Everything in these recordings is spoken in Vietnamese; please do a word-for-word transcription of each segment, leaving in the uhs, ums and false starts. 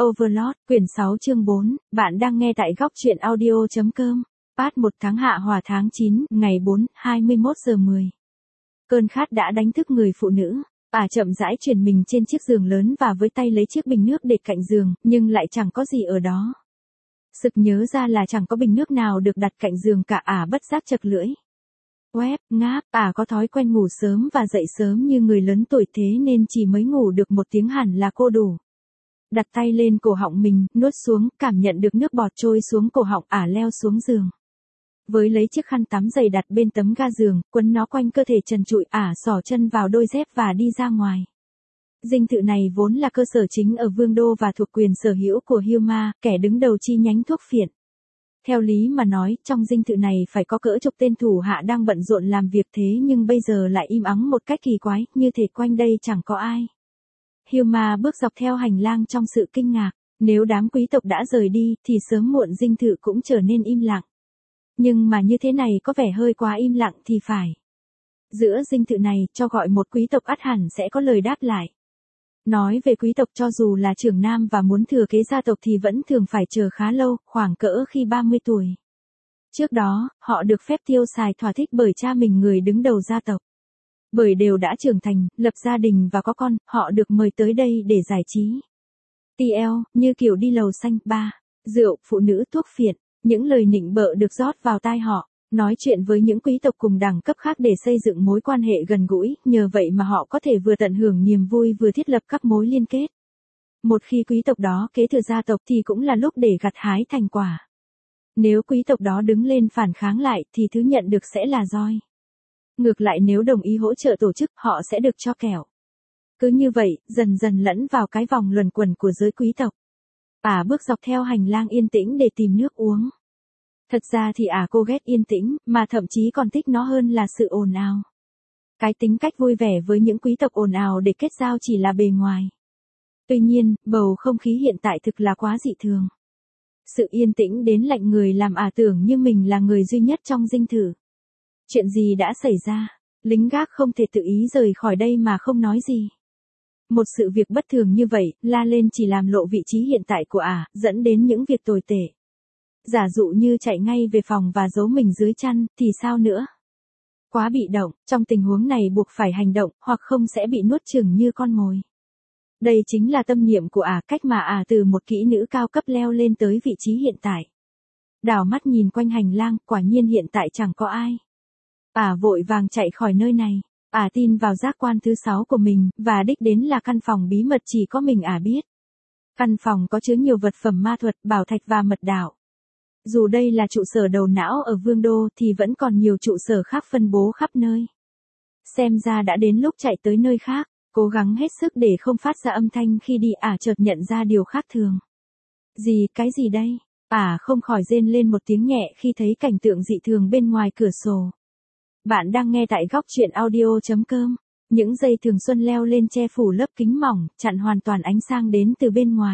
Overlord, quyển sáu chương bốn, bạn đang nghe tại góc truyện audio.com. Part một tháng Hạ Hòa tháng chín, ngày bốn, hai mươi mốt giờ mười. Cơn khát đã đánh thức người phụ nữ. Bà chậm rãi chuyển mình trên chiếc giường lớn và với tay lấy chiếc bình nước để cạnh giường, nhưng lại chẳng có gì ở đó. Sực nhớ ra là chẳng có bình nước nào được đặt cạnh giường cả, ả bất giác chật lưỡi. Quép, ngáp, ả có thói quen ngủ sớm và dậy sớm như người lớn tuổi, thế nên chỉ mới ngủ được một tiếng hẳn là cô đủ. Đặt tay lên cổ họng mình, nuốt xuống, cảm nhận được nước bọt trôi xuống cổ họng, ả leo xuống giường. Với lấy chiếc khăn tắm dày đặt bên tấm ga giường, quấn nó quanh cơ thể trần trụi, ả xỏ chân vào đôi dép và đi ra ngoài. Dinh thự này vốn là cơ sở chính ở Vương đô và thuộc quyền sở hữu của Hilma, kẻ đứng đầu chi nhánh thuốc phiện. Theo lý mà nói, trong dinh thự này phải có cỡ chục tên thủ hạ đang bận rộn làm việc, thế nhưng bây giờ lại im ắng một cách kỳ quái, như thể quanh đây chẳng có ai. Hilma bước dọc theo hành lang trong sự kinh ngạc. Nếu đám quý tộc đã rời đi, thì sớm muộn dinh thự cũng trở nên im lặng. Nhưng mà như thế này có vẻ hơi quá im lặng thì phải. Giữa dinh thự này, cho gọi một quý tộc ắt hẳn sẽ có lời đáp lại. Nói về quý tộc, cho dù là trưởng nam và muốn thừa kế gia tộc thì vẫn thường phải chờ khá lâu, khoảng cỡ khi ba mươi tuổi. Trước đó, họ được phép tiêu xài thỏa thích bởi cha mình, người đứng đầu gia tộc. Bởi đều đã trưởng thành, lập gia đình và có con, họ được mời tới đây để giải trí. tê lờ, như kiểu đi lầu xanh, ba, rượu, phụ nữ, thuốc phiện, những lời nịnh bợ được rót vào tai họ. Nói chuyện với những quý tộc cùng đẳng cấp khác để xây dựng mối quan hệ gần gũi, nhờ vậy mà họ có thể vừa tận hưởng niềm vui vừa thiết lập các mối liên kết. Một khi quý tộc đó kế thừa gia tộc thì cũng là lúc để gặt hái thành quả. Nếu quý tộc đó đứng lên phản kháng lại thì thứ nhận được sẽ là roi. Ngược lại, nếu đồng ý hỗ trợ tổ chức, họ sẽ được cho kẹo. Cứ như vậy, dần dần lẫn vào cái vòng luẩn quẩn của giới quý tộc. Ả bước dọc theo hành lang yên tĩnh để tìm nước uống. Thật ra thì ả cô ghét yên tĩnh, mà thậm chí còn thích nó hơn là sự ồn ào. Cái tính cách vui vẻ với những quý tộc ồn ào để kết giao chỉ là bề ngoài. Tuy nhiên, bầu không khí hiện tại thực là quá dị thường. Sự yên tĩnh đến lạnh người làm ả tưởng như mình là người duy nhất trong dinh thự. Chuyện gì đã xảy ra? Lính gác không thể tự ý rời khỏi đây mà không nói gì. Một sự việc bất thường như vậy, la lên chỉ làm lộ vị trí hiện tại của ả, dẫn đến những việc tồi tệ. Giả dụ như chạy ngay về phòng và giấu mình dưới chăn, thì sao nữa? Quá bị động, trong tình huống này buộc phải hành động, hoặc không sẽ bị nuốt chửng như con mồi. Đây chính là tâm niệm của ả, cách mà ả từ một kỹ nữ cao cấp leo lên tới vị trí hiện tại. Đảo mắt nhìn quanh hành lang, quả nhiên hiện tại chẳng có ai. Ả vội vàng chạy khỏi nơi này. Ả tin vào giác quan thứ sáu của mình, và đích đến là căn phòng bí mật chỉ có mình ả biết. Căn phòng có chứa nhiều vật phẩm ma thuật, bảo thạch và mật đạo. Dù đây là trụ sở đầu não ở Vương đô thì vẫn còn nhiều trụ sở khác phân bố khắp nơi. Xem ra đã đến lúc chạy tới nơi khác, cố gắng hết sức để không phát ra âm thanh khi đi. Ả chợt nhận ra điều khác thường. Gì, cái gì đây? Ả không khỏi rên lên một tiếng nhẹ khi thấy cảnh tượng dị thường bên ngoài cửa sổ. Bạn đang nghe tại góc truyện audio.com. Những dây thường xuân leo lên che phủ lớp kính mỏng, chặn hoàn toàn ánh sáng đến từ bên ngoài.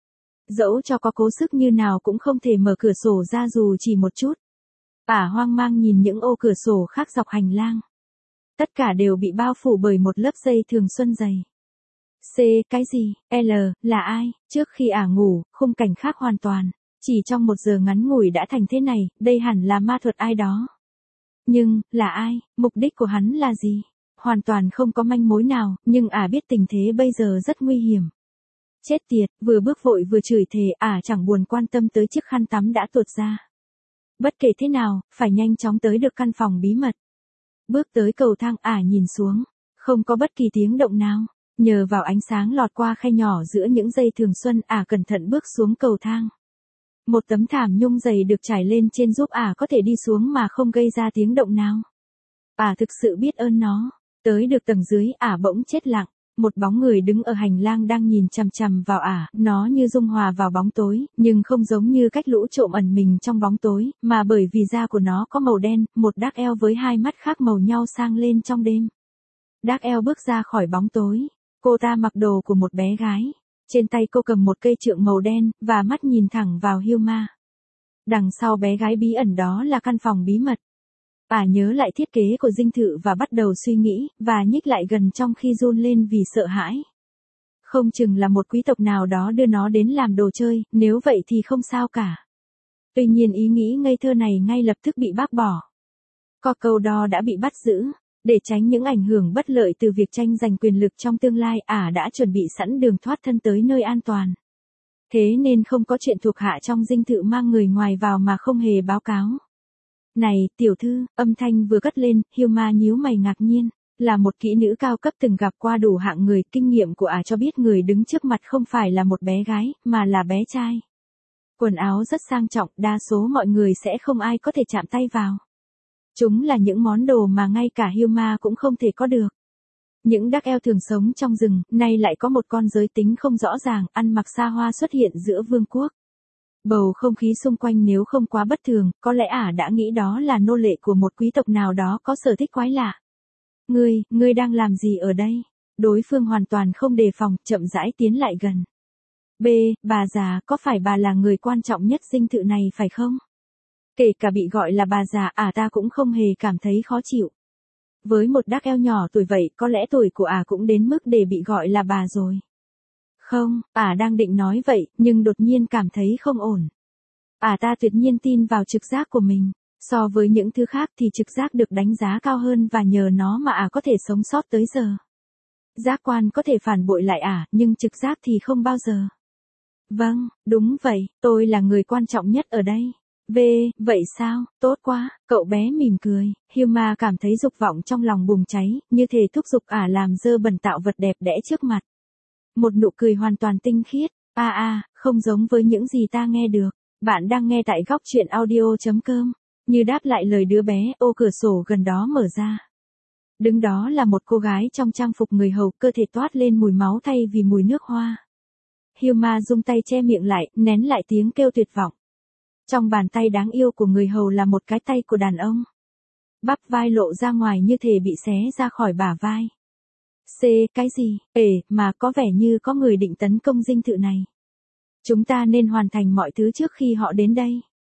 Dẫu cho có cố sức như nào cũng không thể mở cửa sổ ra dù chỉ một chút. Ả hoang mang nhìn những ô cửa sổ khác dọc hành lang. Tất cả đều bị bao phủ bởi một lớp dây thường xuân dày. C, cái gì? L, là ai? Trước khi ả ngủ, khung cảnh khác hoàn toàn. Chỉ trong một giờ ngắn ngủi đã thành thế này, đây hẳn là ma thuật ai đó. Nhưng, là ai? Mục đích của hắn là gì? Hoàn toàn không có manh mối nào, nhưng ả biết tình thế bây giờ rất nguy hiểm. Chết tiệt, vừa bước vội vừa chửi thề, ả chẳng buồn quan tâm tới chiếc khăn tắm đã tuột ra. Bất kể thế nào, phải nhanh chóng tới được căn phòng bí mật. Bước tới cầu thang, ả nhìn xuống. Không có bất kỳ tiếng động nào. Nhờ vào ánh sáng lọt qua khe nhỏ giữa những dây thường xuân, ả cẩn thận bước xuống cầu thang. Một tấm thảm nhung dày được trải lên trên giúp ả có thể đi xuống mà không gây ra tiếng động nào. Ả thực sự biết ơn nó. Tới được tầng dưới, ả bỗng chết lặng. Một bóng người đứng ở hành lang đang nhìn chằm chằm vào ả, nó như dung hòa vào bóng tối, nhưng không giống như cách lũ trộm ẩn mình trong bóng tối, mà bởi vì da của nó có màu đen, một Dark Elf với hai mắt khác màu nhau sang lên trong đêm. Dark Elf bước ra khỏi bóng tối. Cô ta mặc đồ của một bé gái. Trên tay cô cầm một cây trượng màu đen, và mắt nhìn thẳng vào Hilma. Đằng sau bé gái bí ẩn đó là căn phòng bí mật. Ả nhớ lại thiết kế của dinh thự và bắt đầu suy nghĩ, và nhích lại gần trong khi run lên vì sợ hãi. Không chừng là một quý tộc nào đó đưa nó đến làm đồ chơi, nếu vậy thì không sao cả. Tuy nhiên ý nghĩ ngây thơ này ngay lập tức bị bác bỏ. Cocodor đã bị bắt giữ. Để tránh những ảnh hưởng bất lợi từ việc tranh giành quyền lực trong tương lai, ả đã chuẩn bị sẵn đường thoát thân tới nơi an toàn. Thế nên không có chuyện thuộc hạ trong dinh thự mang người ngoài vào mà không hề báo cáo. Này, tiểu thư, âm thanh vừa cất lên, Hilma nhíu mày ngạc nhiên. Là một kỹ nữ cao cấp từng gặp qua đủ hạng người, kinh nghiệm của ả cho biết người đứng trước mặt không phải là một bé gái, mà là bé trai. Quần áo rất sang trọng, đa số mọi người sẽ không ai có thể chạm tay vào. Chúng là những món đồ mà ngay cả Hilma cũng không thể có được. Những đắc eo thường sống trong rừng, nay lại có một con giới tính không rõ ràng, ăn mặc xa hoa xuất hiện giữa vương quốc. Bầu không khí xung quanh nếu không quá bất thường, có lẽ ả đã nghĩ đó là nô lệ của một quý tộc nào đó có sở thích quái lạ. Ngươi, ngươi đang làm gì ở đây? Đối phương hoàn toàn không đề phòng, chậm rãi tiến lại gần. B, bà già, có phải bà là người quan trọng nhất dinh thự này phải không? Kể cả bị gọi là bà già, ả ta cũng không hề cảm thấy khó chịu. Với một đắc eo nhỏ tuổi vậy, có lẽ tuổi của ả cũng đến mức để bị gọi là bà rồi. Không, ả đang định nói vậy, nhưng đột nhiên cảm thấy không ổn. Ả ta tuyệt nhiên tin vào trực giác của mình. So với những thứ khác thì trực giác được đánh giá cao hơn và nhờ nó mà ả có thể sống sót tới giờ. Giác quan có thể phản bội lại ả, nhưng trực giác thì không bao giờ. Vâng, đúng vậy, tôi là người quan trọng nhất ở đây. V, vậy sao, tốt quá, cậu bé mỉm cười. Hilma cảm thấy dục vọng trong lòng bùng cháy, như thể thúc giục ả làm dơ bẩn tạo vật đẹp đẽ trước mặt. Một nụ cười hoàn toàn tinh khiết, a a, không giống với những gì ta nghe được. Bạn đang nghe tại góc truyện audio chấm com. Như đáp lại lời đứa bé, ô cửa sổ gần đó mở ra. Đứng đó là một cô gái trong trang phục người hầu, cơ thể toát lên mùi máu thay vì mùi nước hoa. Hilma dùng tay che miệng lại, nén lại tiếng kêu tuyệt vọng. Trong bàn tay đáng yêu của người hầu là một cái tay của đàn ông. Bắp vai lộ ra ngoài như thể bị xé ra khỏi bả vai. C, cái gì? Ể, mà có vẻ như có người định tấn công dinh thự này. Chúng ta nên hoàn thành mọi thứ trước khi họ đến đây.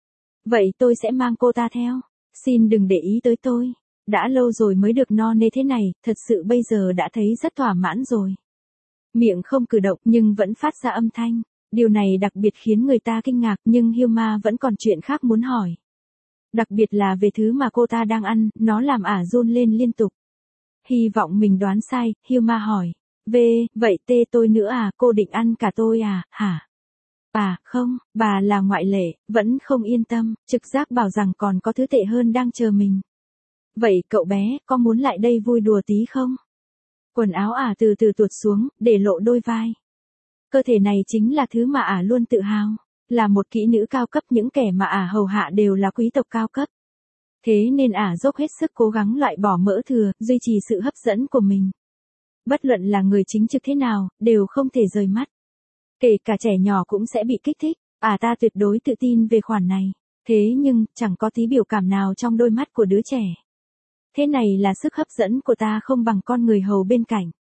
Vậy tôi sẽ mang cô ta theo. Xin đừng để ý tới tôi. Đã lâu rồi mới được no nê thế này, thật sự bây giờ đã thấy rất thỏa mãn rồi. Miệng không cử động nhưng vẫn phát ra âm thanh. Điều này đặc biệt khiến người ta kinh ngạc, nhưng Hilma vẫn còn chuyện khác muốn hỏi. Đặc biệt là về thứ mà cô ta đang ăn, nó làm ả run lên liên tục. Hy vọng mình đoán sai, Hilma hỏi. V, vậy tê tôi nữa à, cô định ăn cả tôi à, hả? Bà, không, bà là ngoại lệ, vẫn không yên tâm, trực giác bảo rằng còn có thứ tệ hơn đang chờ mình. Vậy cậu bé, có muốn lại đây vui đùa tí không? Quần áo ả từ từ tuột xuống, để lộ đôi vai. Cơ thể này chính là thứ mà ả luôn tự hào. Là một kỹ nữ cao cấp, những kẻ mà ả hầu hạ đều là quý tộc cao cấp. Thế nên ả dốc hết sức cố gắng loại bỏ mỡ thừa, duy trì sự hấp dẫn của mình. Bất luận là người chính trực thế nào, đều không thể rời mắt. Kể cả trẻ nhỏ cũng sẽ bị kích thích, ả ta tuyệt đối tự tin về khoản này. Thế nhưng, chẳng có tí biểu cảm nào trong đôi mắt của đứa trẻ. Thế này là sức hấp dẫn của ta không bằng con người hầu bên cạnh.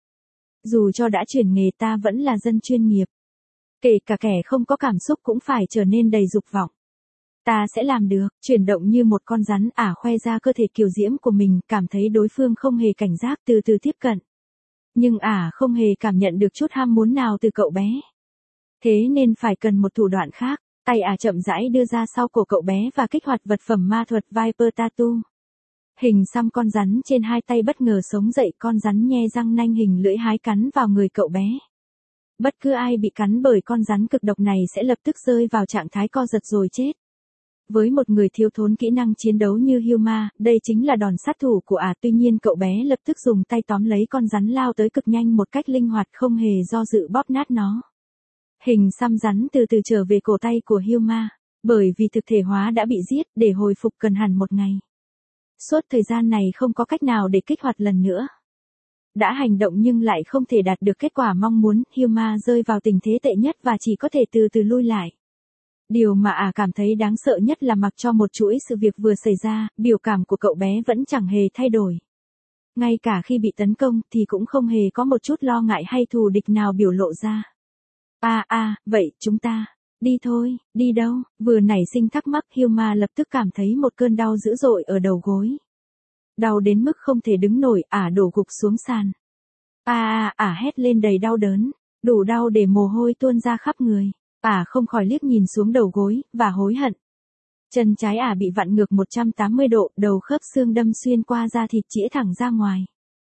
Dù cho đã chuyển nghề ta vẫn là dân chuyên nghiệp. Kể cả kẻ không có cảm xúc cũng phải trở nên đầy dục vọng. Ta sẽ làm được, chuyển động như một con rắn, ả khoe ra cơ thể kiều diễm của mình, cảm thấy đối phương không hề cảnh giác, từ từ tiếp cận. Nhưng ả không hề cảm nhận được chút ham muốn nào từ cậu bé. Thế nên phải cần một thủ đoạn khác, tay ả chậm rãi đưa ra sau cổ cậu bé và kích hoạt vật phẩm ma thuật Viper Tattoo. Hình xăm con rắn trên hai tay bất ngờ sống dậy, con rắn nhe răng nanh hình lưỡi hái cắn vào người cậu bé. Bất cứ ai bị cắn bởi con rắn cực độc này sẽ lập tức rơi vào trạng thái co giật rồi chết. Với một người thiếu thốn kỹ năng chiến đấu như Hilma, đây chính là đòn sát thủ của ả. Tuy nhiên cậu bé lập tức dùng tay tóm lấy con rắn lao tới cực nhanh một cách linh hoạt, không hề do dự bóp nát nó. Hình xăm rắn từ từ trở về cổ tay của Hilma, bởi vì thực thể hóa đã bị giết, để hồi phục cần hẳn một ngày. Suốt thời gian này không có cách nào để kích hoạt lần nữa. Đã hành động nhưng lại không thể đạt được kết quả mong muốn, Hilma rơi vào tình thế tệ nhất và chỉ có thể từ từ lui lại. Điều mà ả cảm thấy đáng sợ nhất là mặc cho một chuỗi sự việc vừa xảy ra, biểu cảm của cậu bé vẫn chẳng hề thay đổi. Ngay cả khi bị tấn công thì cũng không hề có một chút lo ngại hay thù địch nào biểu lộ ra. À à, vậy chúng ta, đi thôi, đi đâu? Vừa nảy sinh thắc mắc, Hilma lập tức cảm thấy một cơn đau dữ dội ở đầu gối. Đau đến mức không thể đứng nổi, ả đổ gục xuống sàn. À à, ả hét lên đầy đau đớn. đủ đau để mồ hôi tuôn ra khắp người. Ả không khỏi liếc nhìn xuống đầu gối, và hối hận. Chân trái Ả bị vặn ngược một trăm tám mươi độ, đầu khớp xương đâm xuyên qua da thịt chĩa thẳng ra ngoài.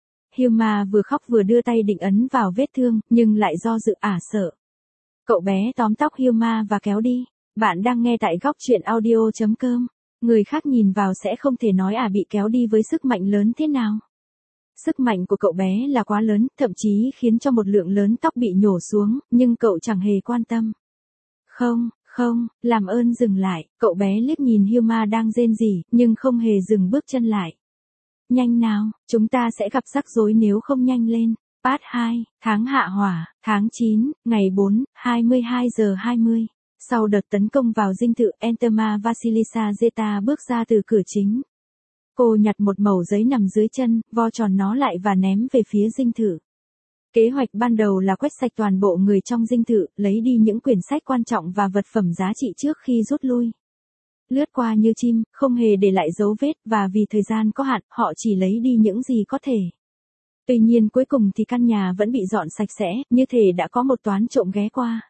Hilma vừa khóc vừa đưa tay định ấn vào vết thương, nhưng lại do dự. Ả sợ. Cậu bé tóm tóc Hilma và kéo đi. Bạn đang nghe tại góc truyện audio chấm com. Người khác nhìn vào sẽ không thể nói Ả bị kéo đi với sức mạnh lớn thế nào. Sức mạnh của cậu bé là quá lớn, thậm chí khiến cho một lượng lớn tóc bị nhổ xuống, nhưng cậu chẳng hề quan tâm. Không, không, làm ơn dừng lại. Cậu bé liếc nhìn Hilma đang rên rỉ, nhưng không hề dừng bước chân lại. Nhanh nào, chúng ta sẽ gặp rắc rối nếu không nhanh lên. Part hai, tháng hạ hỏa, tháng chín, ngày bốn, hai mươi hai giờ hai mươi. Sau đợt tấn công vào dinh thự, Enterma Vasilisa Zeta bước ra từ cửa chính. Cô nhặt một mẩu giấy nằm dưới chân, vo tròn nó lại và ném về phía dinh thự. Kế hoạch ban đầu là quét sạch toàn bộ người trong dinh thự, lấy đi những quyển sách quan trọng và vật phẩm giá trị trước khi rút lui. Lướt qua như chim, không hề để lại dấu vết, và vì thời gian có hạn, họ chỉ lấy đi những gì có thể. Tuy nhiên cuối cùng thì căn nhà vẫn bị dọn sạch sẽ, như thể đã có một toán trộm ghé qua.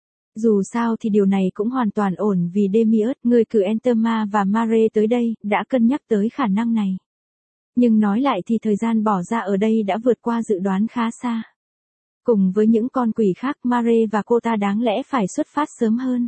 Dù sao thì điều này cũng hoàn toàn ổn vì Demiurge, người cử Enterma và Mare tới đây, đã cân nhắc tới khả năng này. Nhưng nói lại thì thời gian bỏ ra ở đây đã vượt qua dự đoán khá xa. Cùng với những con quỷ khác, Mare và cô ta đáng lẽ phải xuất phát sớm hơn.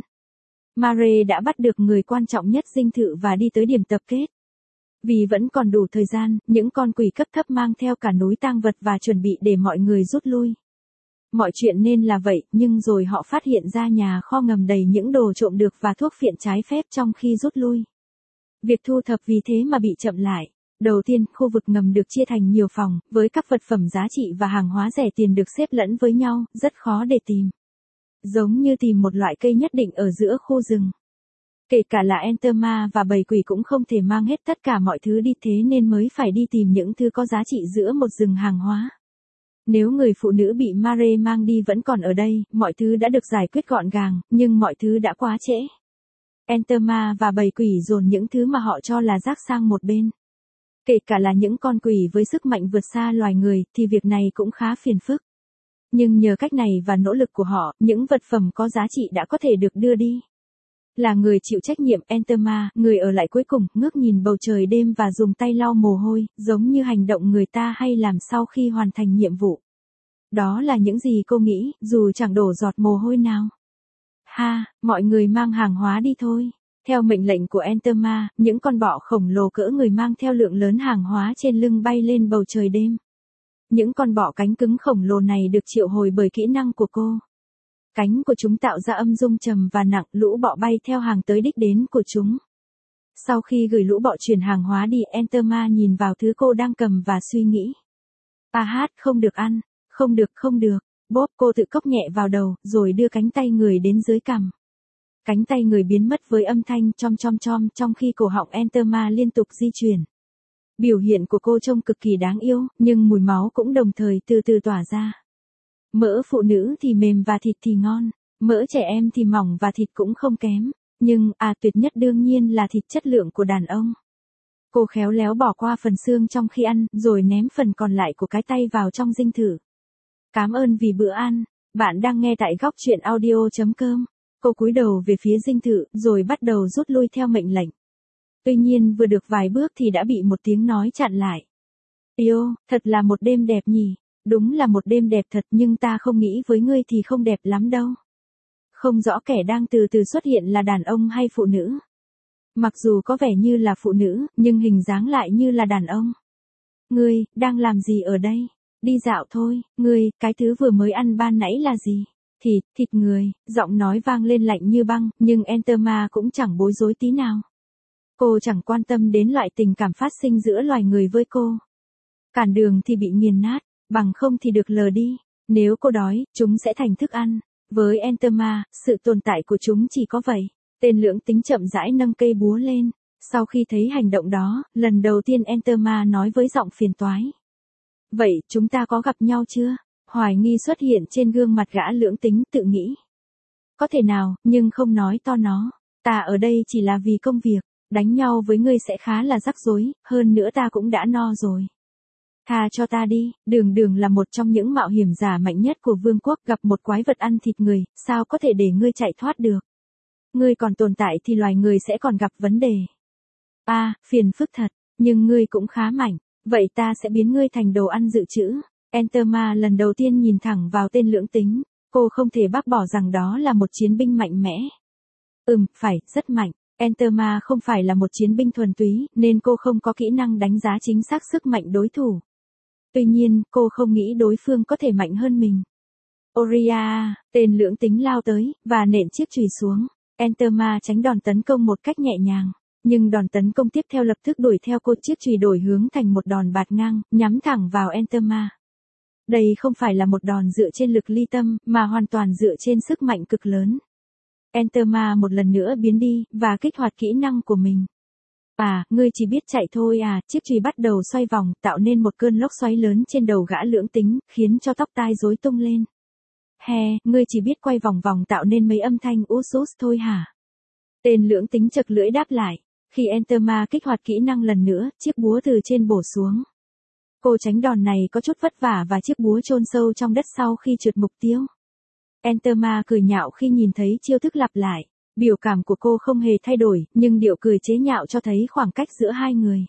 Mare đã bắt được người quan trọng nhất dinh thự và đi tới điểm tập kết. Vì vẫn còn đủ thời gian, những con quỷ cấp thấp mang theo cả núi tang vật và chuẩn bị để mọi người rút lui. Mọi chuyện nên là vậy, nhưng rồi họ phát hiện ra nhà kho ngầm đầy những đồ trộm được và thuốc phiện trái phép trong khi rút lui. Việc thu thập vì thế mà bị chậm lại. Đầu tiên, khu vực ngầm được chia thành nhiều phòng, với các vật phẩm giá trị và hàng hóa rẻ tiền được xếp lẫn với nhau, rất khó để tìm. Giống như tìm một loại cây nhất định ở giữa khu rừng. Kể cả là Enterma và bầy quỷ cũng không thể mang hết tất cả mọi thứ đi, thế nên mới phải đi tìm những thứ có giá trị giữa một rừng hàng hóa. Nếu người phụ nữ bị Mare mang đi vẫn còn ở đây, mọi thứ đã được giải quyết gọn gàng, nhưng mọi thứ đã quá trễ. Enterma và bầy quỷ dồn những thứ mà họ cho là rác sang một bên. Kể cả là những con quỷ với sức mạnh vượt xa loài người, thì việc này cũng khá phiền phức. Nhưng nhờ cách này và nỗ lực của họ, những vật phẩm có giá trị đã có thể được đưa đi. Là người chịu trách nhiệm, Enterma, người ở lại cuối cùng, ngước nhìn bầu trời đêm và dùng tay lau mồ hôi, giống như hành động người ta hay làm sau khi hoàn thành nhiệm vụ. Đó là những gì cô nghĩ, dù chẳng đổ giọt mồ hôi nào. Ha, mọi người mang hàng hóa đi thôi. Theo mệnh lệnh của Enterma, những con bọ khổng lồ cỡ người mang theo lượng lớn hàng hóa trên lưng bay lên bầu trời đêm. Những con bọ cánh cứng khổng lồ này được triệu hồi bởi kỹ năng của cô. Cánh của chúng tạo ra âm dung trầm và nặng, lũ bọ bay theo hàng tới đích đến của chúng. Sau khi gửi lũ bọ chuyển hàng hóa đi, Enterma nhìn vào thứ cô đang cầm và suy nghĩ. À hát, không được ăn, không được, không được. Bốp, cô tự cốc nhẹ vào đầu, rồi đưa cánh tay người đến dưới cằm. Cánh tay người biến mất với âm thanh chom chom chom trong khi cổ họng Enterma liên tục di chuyển. Biểu hiện của cô trông cực kỳ đáng yêu, nhưng mùi máu cũng đồng thời từ từ tỏa ra. Mỡ phụ nữ thì mềm và thịt thì ngon, mỡ trẻ em thì mỏng và thịt cũng không kém, nhưng, à tuyệt nhất đương nhiên là thịt chất lượng của đàn ông. Cô khéo léo bỏ qua phần xương trong khi ăn, rồi ném phần còn lại của cái tay vào trong dinh thự. Cảm ơn vì bữa ăn, bạn đang nghe tại góc truyện audio chấm com. Cô cúi đầu về phía dinh thự, rồi bắt đầu rút lui theo mệnh lệnh. Tuy nhiên vừa được vài bước thì đã bị một tiếng nói chặn lại. Yêu, thật là một đêm đẹp nhỉ. Đúng là một đêm đẹp thật, nhưng ta không nghĩ với ngươi thì không đẹp lắm đâu. Không rõ kẻ đang từ từ xuất hiện là đàn ông hay phụ nữ. Mặc dù có vẻ như là phụ nữ, nhưng hình dáng lại như là đàn ông. Ngươi, đang làm gì ở đây? Đi dạo thôi. Ngươi, cái thứ vừa mới ăn ban nãy là gì? Thịt, thịt người. Giọng nói vang lên lạnh như băng, nhưng Enterma cũng chẳng bối rối tí nào. Cô chẳng quan tâm đến loại tình cảm phát sinh giữa loài người với cô. Cản đường thì bị nghiền nát, bằng không thì được lờ đi. Nếu cô đói, chúng sẽ thành thức ăn. Với Enterma, sự tồn tại của chúng chỉ có vậy. Tên lưỡng tính chậm rãi nâng cây búa lên. Sau khi thấy hành động đó, lần đầu tiên Enterma nói với giọng phiền toái. Vậy, chúng ta có gặp nhau chưa? Hoài nghi xuất hiện trên gương mặt gã lưỡng tính, tự nghĩ. Có thể nào, nhưng không nói to nó. Ta ở đây chỉ là vì công việc. Đánh nhau với ngươi sẽ khá là rắc rối, hơn nữa ta cũng đã no rồi. Tha cho ta đi, Đường Đường là một trong những mạo hiểm giả mạnh nhất của vương quốc, gặp một quái vật ăn thịt người, sao có thể để ngươi chạy thoát được. Ngươi còn tồn tại thì loài người sẽ còn gặp vấn đề. A, à, phiền phức thật, nhưng ngươi cũng khá mạnh, vậy ta sẽ biến ngươi thành đồ ăn dự trữ. Enterma lần đầu tiên nhìn thẳng vào tên lưỡng tính, cô không thể bác bỏ rằng đó là một chiến binh mạnh mẽ. Ừm, phải, rất mạnh. Enterma không phải là một chiến binh thuần túy, nên cô không có kỹ năng đánh giá chính xác sức mạnh đối thủ. Tuy nhiên, cô không nghĩ đối phương có thể mạnh hơn mình. Oria, tên lưỡng tính lao tới, và nện chiếc chùy xuống. Enterma tránh đòn tấn công một cách nhẹ nhàng. Nhưng đòn tấn công tiếp theo lập tức đuổi theo cô, chiếc chùy đổi hướng thành một đòn bạt ngang, nhắm thẳng vào Enterma. Đây không phải là một đòn dựa trên lực ly tâm, mà hoàn toàn dựa trên sức mạnh cực lớn. Enterma một lần nữa biến đi, và kích hoạt kỹ năng của mình. À, ngươi chỉ biết chạy thôi à, chiếc chùy bắt đầu xoay vòng, tạo nên một cơn lốc xoáy lớn trên đầu gã lưỡng tính, khiến cho tóc tai rối tung lên. He, ngươi chỉ biết quay vòng vòng tạo nên mấy âm thanh út út thôi hả? Tên lưỡng tính chật lưỡi đáp lại. Khi Enterma kích hoạt kỹ năng lần nữa, chiếc búa từ trên bổ xuống. Cô tránh đòn này có chút vất vả và chiếc búa chôn sâu trong đất sau khi trượt mục tiêu. Enterma cười nhạo khi nhìn thấy chiêu thức lặp lại. Biểu cảm của cô không hề thay đổi, nhưng điệu cười chế nhạo cho thấy khoảng cách giữa hai người.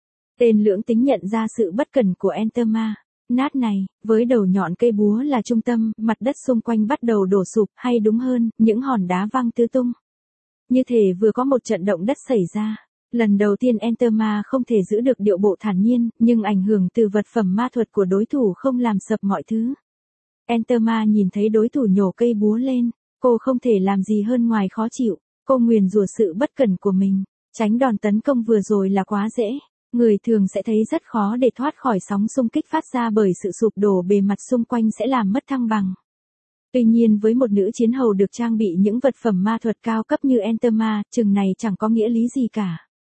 Tên lưỡng tính nhận ra sự bất cẩn của Enterma. Nát này, với đầu nhọn cây búa là trung tâm, mặt đất xung quanh bắt đầu đổ sụp, hay đúng hơn, những hòn đá văng tứ tung. Như thể vừa có một trận động đất xảy ra. Lần đầu tiên Enterma không thể giữ được điệu bộ thản nhiên, nhưng ảnh hưởng từ vật phẩm ma thuật của đối thủ không làm sập mọi thứ. Enterma nhìn thấy đối thủ nhổ cây búa lên, cô không thể làm gì hơn ngoài khó chịu, cô nguyền rủa sự bất cẩn của mình. Tránh đòn tấn công vừa rồi là quá dễ, người thường sẽ thấy rất khó để thoát khỏi sóng xung kích phát ra bởi sự sụp đổ bề mặt xung quanh sẽ làm mất thăng bằng. Tuy nhiên với một nữ chiến hầu được trang bị những vật phẩm ma thuật cao cấp như Enterma, chừng này chẳng có nghĩa lý gì cả.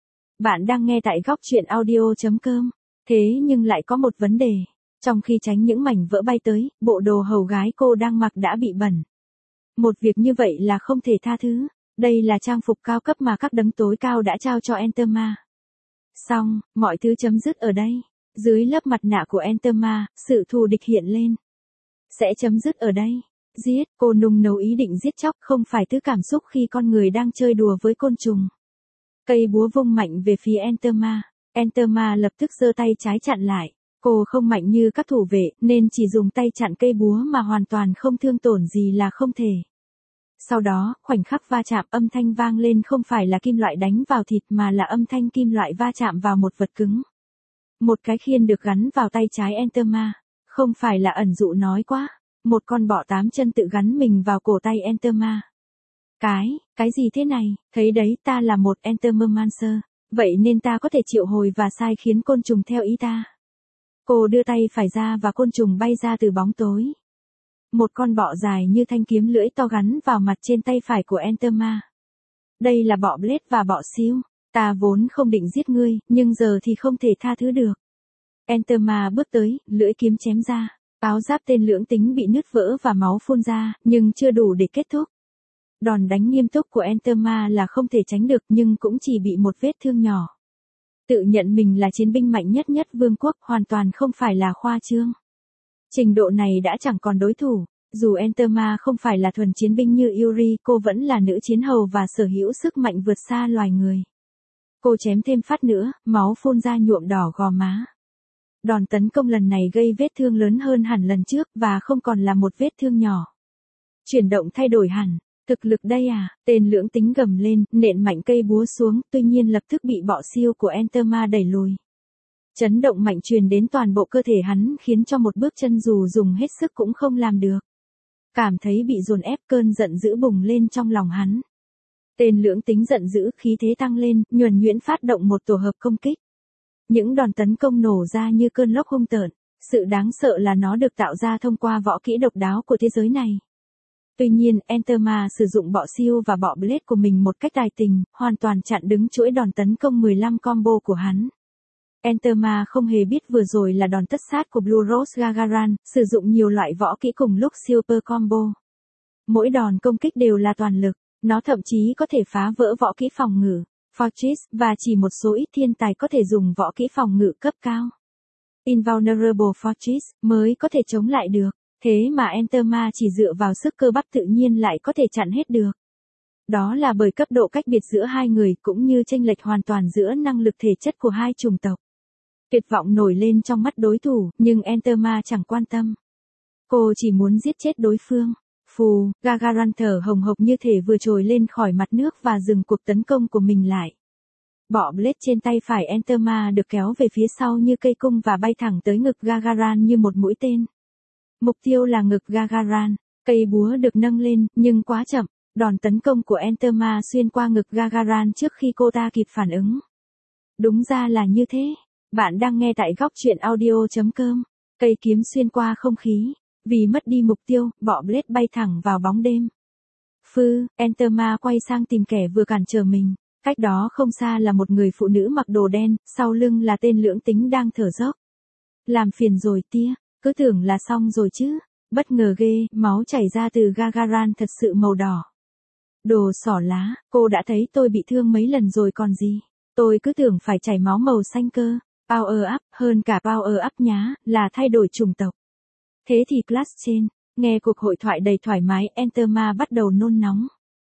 Bạn đang nghe tại góc truyện audio chấm com. Thế nhưng lại có một vấn đề. Trong khi tránh những mảnh vỡ bay tới, bộ đồ hầu gái cô đang mặc đã bị bẩn. Một việc như vậy là không thể tha thứ. Đây là trang phục cao cấp mà các đấng tối cao đã trao cho Enterma. Xong, mọi thứ chấm dứt ở đây. Dưới lớp mặt nạ của Enterma, sự thù địch hiện lên. Sẽ chấm dứt ở đây. Giết, cô nung nấu ý định giết chóc không phải thứ cảm xúc khi con người đang chơi đùa với côn trùng. Cây búa vung mạnh về phía Enterma. Enterma lập tức giơ tay trái chặn lại. Cô không mạnh như các thủ vệ, nên chỉ dùng tay chặn cây búa mà hoàn toàn không thương tổn gì là không thể. Sau đó, khoảnh khắc va chạm âm thanh vang lên không phải là kim loại đánh vào thịt mà là âm thanh kim loại va chạm vào một vật cứng. Một cái khiên được gắn vào tay trái Enterma. Không phải là ẩn dụ nói quá. Một con bọ tám chân tự gắn mình vào cổ tay Enterma. Cái, cái gì thế này, thấy đấy ta là một Entermancer, vậy nên ta có thể triệu hồi và sai khiến côn trùng theo ý ta. Cô đưa tay phải ra và côn trùng bay ra từ bóng tối. Một con bọ dài như thanh kiếm lưỡi to gắn vào mặt trên tay phải của Enterma. Đây là bọ Blade và bọ Siêu. Ta vốn không định giết ngươi, nhưng giờ thì không thể tha thứ được. Enterma bước tới, lưỡi kiếm chém ra. Áo giáp tên lưỡng tính bị nứt vỡ và máu phun ra, nhưng chưa đủ để kết thúc. Đòn đánh nghiêm túc của Enterma là không thể tránh được nhưng cũng chỉ bị một vết thương nhỏ. Tự nhận mình là chiến binh mạnh nhất nhất vương quốc hoàn toàn không phải là khoa trương. Trình độ này đã chẳng còn đối thủ, dù Enterma không phải là thuần chiến binh như Yuri, cô vẫn là nữ chiến hầu và sở hữu sức mạnh vượt xa loài người. Cô chém thêm phát nữa, máu phun ra nhuộm đỏ gò má. Đòn tấn công lần này gây vết thương lớn hơn hẳn lần trước và không còn là một vết thương nhỏ. Chuyển động thay đổi hẳn, thực lực đây à, tên lưỡng tính gầm lên, nện mạnh cây búa xuống, tuy nhiên lập tức bị bọ Siêu của Enterma đẩy lùi. Chấn động mạnh truyền đến toàn bộ cơ thể hắn khiến cho một bước chân dù dùng hết sức cũng không làm được. Cảm thấy bị dồn ép cơn giận dữ bùng lên trong lòng hắn. Tên lưỡng tính giận dữ khí thế tăng lên, nhuần nhuyễn phát động một tổ hợp công kích. Những đòn tấn công nổ ra như cơn lốc hung tợn, sự đáng sợ là nó được tạo ra thông qua võ kỹ độc đáo của thế giới này. Tuy nhiên, Enterma sử dụng bọ Siêu và bọ Blade của mình một cách tài tình, hoàn toàn chặn đứng chuỗi đòn tấn công mười lăm combo của hắn. Enterma không hề biết vừa rồi là đòn tất sát của Blue Rose Gagarin, sử dụng nhiều loại võ kỹ cùng lúc super combo. Mỗi đòn công kích đều là toàn lực, nó thậm chí có thể phá vỡ võ kỹ phòng ngự, Fortress, và chỉ một số ít thiên tài có thể dùng võ kỹ phòng ngự cấp cao. Invulnerable Fortress, mới có thể chống lại được. Thế mà Enterma chỉ dựa vào sức cơ bắp tự nhiên lại có thể chặn hết được. Đó là bởi cấp độ cách biệt giữa hai người cũng như chênh lệch hoàn toàn giữa năng lực thể chất của hai chủng tộc. Tuyệt vọng nổi lên trong mắt đối thủ, nhưng Enterma chẳng quan tâm. Cô chỉ muốn giết chết đối phương. Phù, Gagarin thở hồng hộc như thể vừa trồi lên khỏi mặt nước và dừng cuộc tấn công của mình lại. Bọ blade trên tay phải Enterma được kéo về phía sau như cây cung và bay thẳng tới ngực Gagarin như một mũi tên. Mục tiêu là ngực Gagarin, cây búa được nâng lên, nhưng quá chậm, đòn tấn công của Enterma xuyên qua ngực Gagarin trước khi cô ta kịp phản ứng. Đúng ra là như thế. Bạn đang nghe tại góc truyện audio chấm com. Cây kiếm xuyên qua không khí. Vì mất đi mục tiêu, bọ blade bay thẳng vào bóng đêm. Phư, Enterma quay sang tìm kẻ vừa cản trở mình. Cách đó không xa là một người phụ nữ mặc đồ đen, sau lưng là tên lưỡng tính đang thở dốc. Làm phiền rồi tia, cứ tưởng là xong rồi chứ. Bất ngờ ghê, máu chảy ra từ Gagarin thật sự màu đỏ. Đồ xỏ lá, cô đã thấy tôi bị thương mấy lần rồi còn gì. Tôi cứ tưởng phải chảy máu màu xanh cơ. Power up, hơn cả power up nhá, là thay đổi chủng tộc. Thế thì class trên, nghe cuộc hội thoại đầy thoải mái, Enterma bắt đầu nôn nóng.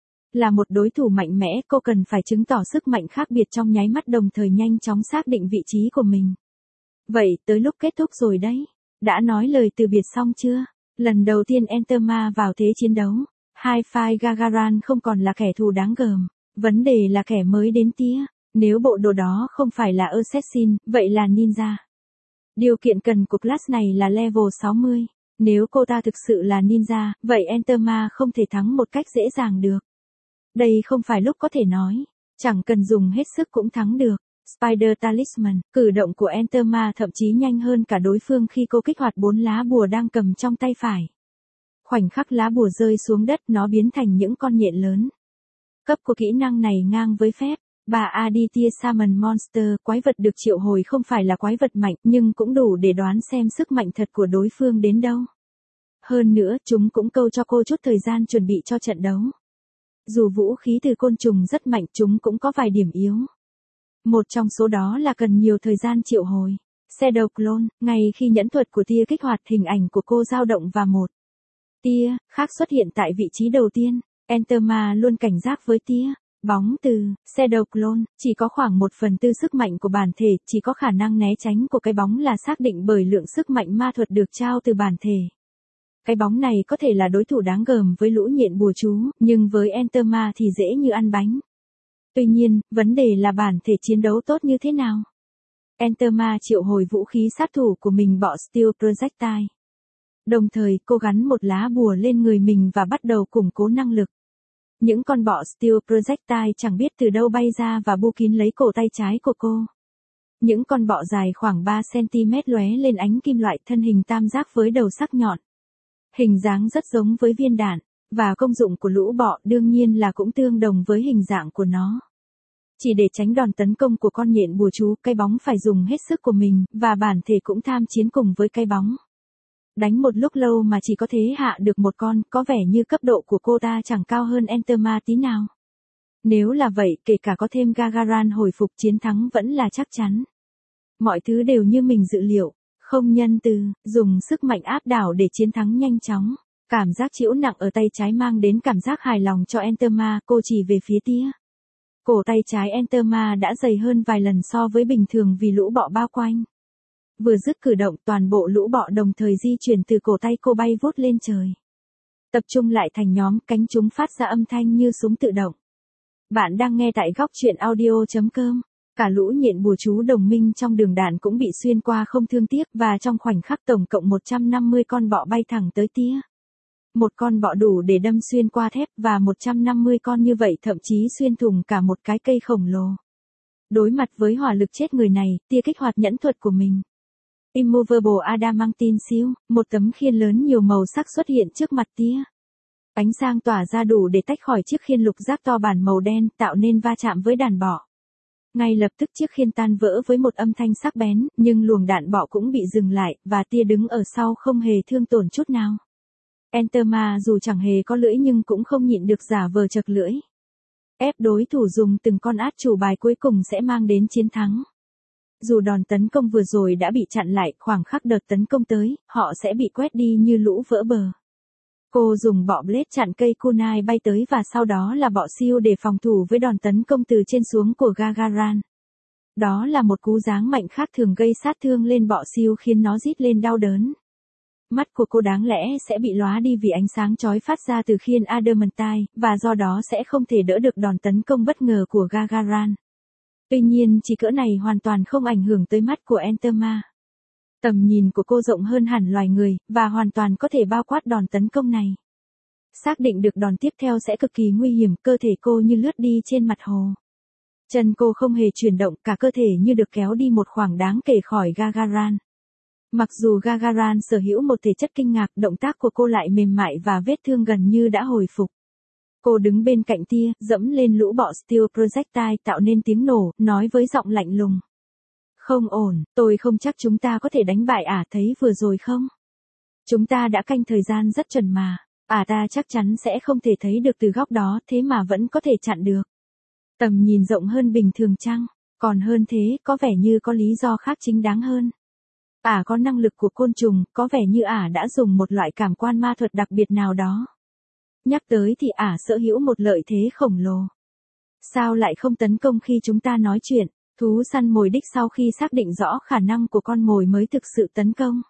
Là một đối thủ mạnh mẽ, cô cần phải chứng tỏ sức mạnh khác biệt trong nháy mắt, đồng thời nhanh chóng xác định vị trí của mình. Vậy, tới lúc kết thúc rồi đấy. Đã nói lời từ biệt xong chưa? Lần đầu tiên Enterma vào thế chiến đấu, Hi-Fi Gagarin không còn là kẻ thù đáng gờm, vấn đề là kẻ mới đến tia. Nếu bộ đồ đó không phải là assassin, vậy là ninja. Điều kiện cần của class này là level sáu mươi. Nếu cô ta thực sự là ninja, vậy Enterma không thể thắng một cách dễ dàng được. Đây không phải lúc có thể nói, chẳng cần dùng hết sức cũng thắng được. Spider Talisman, cử động của Enterma thậm chí nhanh hơn cả đối phương khi cô kích hoạt bốn lá bùa đang cầm trong tay phải. Khoảnh khắc lá bùa rơi xuống đất, nó biến thành những con nhện lớn. Cấp của kỹ năng này ngang với phép. Bà Aditya Summon Monster, quái vật được triệu hồi không phải là quái vật mạnh, nhưng cũng đủ để đoán xem sức mạnh thật của đối phương đến đâu. Hơn nữa, chúng cũng câu cho cô chút thời gian chuẩn bị cho trận đấu. Dù vũ khí từ côn trùng rất mạnh, chúng cũng có vài điểm yếu. Một trong số đó là cần nhiều thời gian triệu hồi. Shadow Clone, ngay khi nhẫn thuật của tia kích hoạt, hình ảnh của cô dao động và một tia khác xuất hiện tại vị trí đầu tiên. Enterma luôn cảnh giác với tia. Bóng từ Shadow Clone chỉ có khoảng một phần tư sức mạnh của bản thể, chỉ có khả năng né tránh của cái bóng là xác định bởi lượng sức mạnh ma thuật được trao từ bản thể. Cái bóng này có thể là đối thủ đáng gờm với lũ nhện bùa chú, nhưng với Enterma thì dễ như ăn bánh. Tuy nhiên, vấn đề là bản thể chiến đấu tốt như thế nào? Enterma triệu hồi vũ khí sát thủ của mình, bọ Steel Projectile. Đồng thời, cô gắn một lá bùa lên người mình và bắt đầu củng cố năng lực. Những con bọ Steel Projectile chẳng biết từ đâu bay ra và bu kín lấy cổ tay trái của cô. Những con bọ dài khoảng ba xăng-ti-mét lóe lên ánh kim loại, thân hình tam giác với đầu sắc nhọn. Hình dáng rất giống với viên đạn, và công dụng của lũ bọ đương nhiên là cũng tương đồng với hình dạng của nó. Chỉ để tránh đòn tấn công của con nhện bùa chú, cái bóng phải dùng hết sức của mình, và bản thể cũng tham chiến cùng với cái bóng. Đánh một lúc lâu mà chỉ có thế hạ được một con, có vẻ như cấp độ của cô ta chẳng cao hơn Enterma tí nào. Nếu là vậy, kể cả có thêm Gagarin hồi phục, chiến thắng vẫn là chắc chắn. Mọi thứ đều như mình dự liệu, không nhân từ, dùng sức mạnh áp đảo để chiến thắng nhanh chóng. Cảm giác chịu nặng ở tay trái mang đến cảm giác hài lòng cho Enterma, cô chỉ về phía tia. Cổ tay trái Enterma đã dày hơn vài lần so với bình thường vì lũ bọ bao quanh. Vừa dứt cử động, toàn bộ lũ bọ đồng thời di chuyển từ cổ tay cô bay vút lên trời. Tập trung lại thành nhóm, cánh chúng phát ra âm thanh như súng tự động. Bạn đang nghe tại góc truyện audio chấm com. Cả lũ nhện bùa chú đồng minh trong đường đạn cũng bị xuyên qua không thương tiếc, và trong khoảnh khắc tổng cộng một trăm năm mươi con bọ bay thẳng tới tia. Một con bọ đủ để đâm xuyên qua thép, và một trăm năm mươi con như vậy thậm chí xuyên thủng cả một cái cây khổng lồ. Đối mặt với hỏa lực chết người này, tia kích hoạt nhẫn thuật của mình. Immovable Adamantine Shield, một tấm khiên lớn nhiều màu sắc xuất hiện trước mặt tia. Ánh sáng tỏa ra đủ để tách khỏi chiếc khiên lục giác to bản màu đen, tạo nên va chạm với đàn bọ. Ngay lập tức chiếc khiên tan vỡ với một âm thanh sắc bén, nhưng luồng đạn bọ cũng bị dừng lại, và tia đứng ở sau không hề thương tổn chút nào. Enterma dù chẳng hề có lưỡi nhưng cũng không nhịn được giả vờ chật lưỡi. Ép đối thủ dùng từng con át chủ bài cuối cùng sẽ mang đến chiến thắng. Dù đòn tấn công vừa rồi đã bị chặn lại, khoảng khắc đợt tấn công tới, họ sẽ bị quét đi như lũ vỡ bờ. Cô dùng bọ blade chặn cây kunai bay tới và sau đó là bọ siêu để phòng thủ với đòn tấn công từ trên xuống của Gagaran. Đó là một cú giáng mạnh khác thường gây sát thương lên bọ siêu khiến nó rít lên đau đớn. Mắt của cô đáng lẽ sẽ bị lóa đi vì ánh sáng chói phát ra từ khiên Adamantine, và do đó sẽ không thể đỡ được đòn tấn công bất ngờ của Gagaran. Tuy nhiên chỉ cỡ này hoàn toàn không ảnh hưởng tới mắt của Enterma. Tầm nhìn của cô rộng hơn hẳn loài người, và hoàn toàn có thể bao quát đòn tấn công này. Xác định được đòn tiếp theo sẽ cực kỳ nguy hiểm, cơ thể cô như lướt đi trên mặt hồ. Chân cô không hề chuyển động, cả cơ thể như được kéo đi một khoảng đáng kể khỏi Gagaran. Mặc dù Gagaran sở hữu một thể chất kinh ngạc, động tác của cô lại mềm mại và vết thương gần như đã hồi phục. Cô đứng bên cạnh tia, dẫm lên lũ bọ steel projectile tạo nên tiếng nổ, nói với giọng lạnh lùng. Không ổn, tôi không chắc chúng ta có thể đánh bại ả, thấy vừa rồi không? Chúng ta đã canh thời gian rất chuẩn mà, ả ta chắc chắn sẽ không thể thấy được từ góc đó, thế mà vẫn có thể chặn được. Tầm nhìn rộng hơn bình thường chăng? Còn hơn thế, có vẻ như có lý do khác chính đáng hơn. Ả có năng lực của côn trùng, có vẻ như ả đã dùng một loại cảm quan ma thuật đặc biệt nào đó. Nhắc tới thì ả sở hữu một lợi thế khổng lồ. Sao lại không tấn công khi chúng ta nói chuyện? Thú săn mồi đích sau khi xác định rõ khả năng của con mồi mới thực sự tấn công.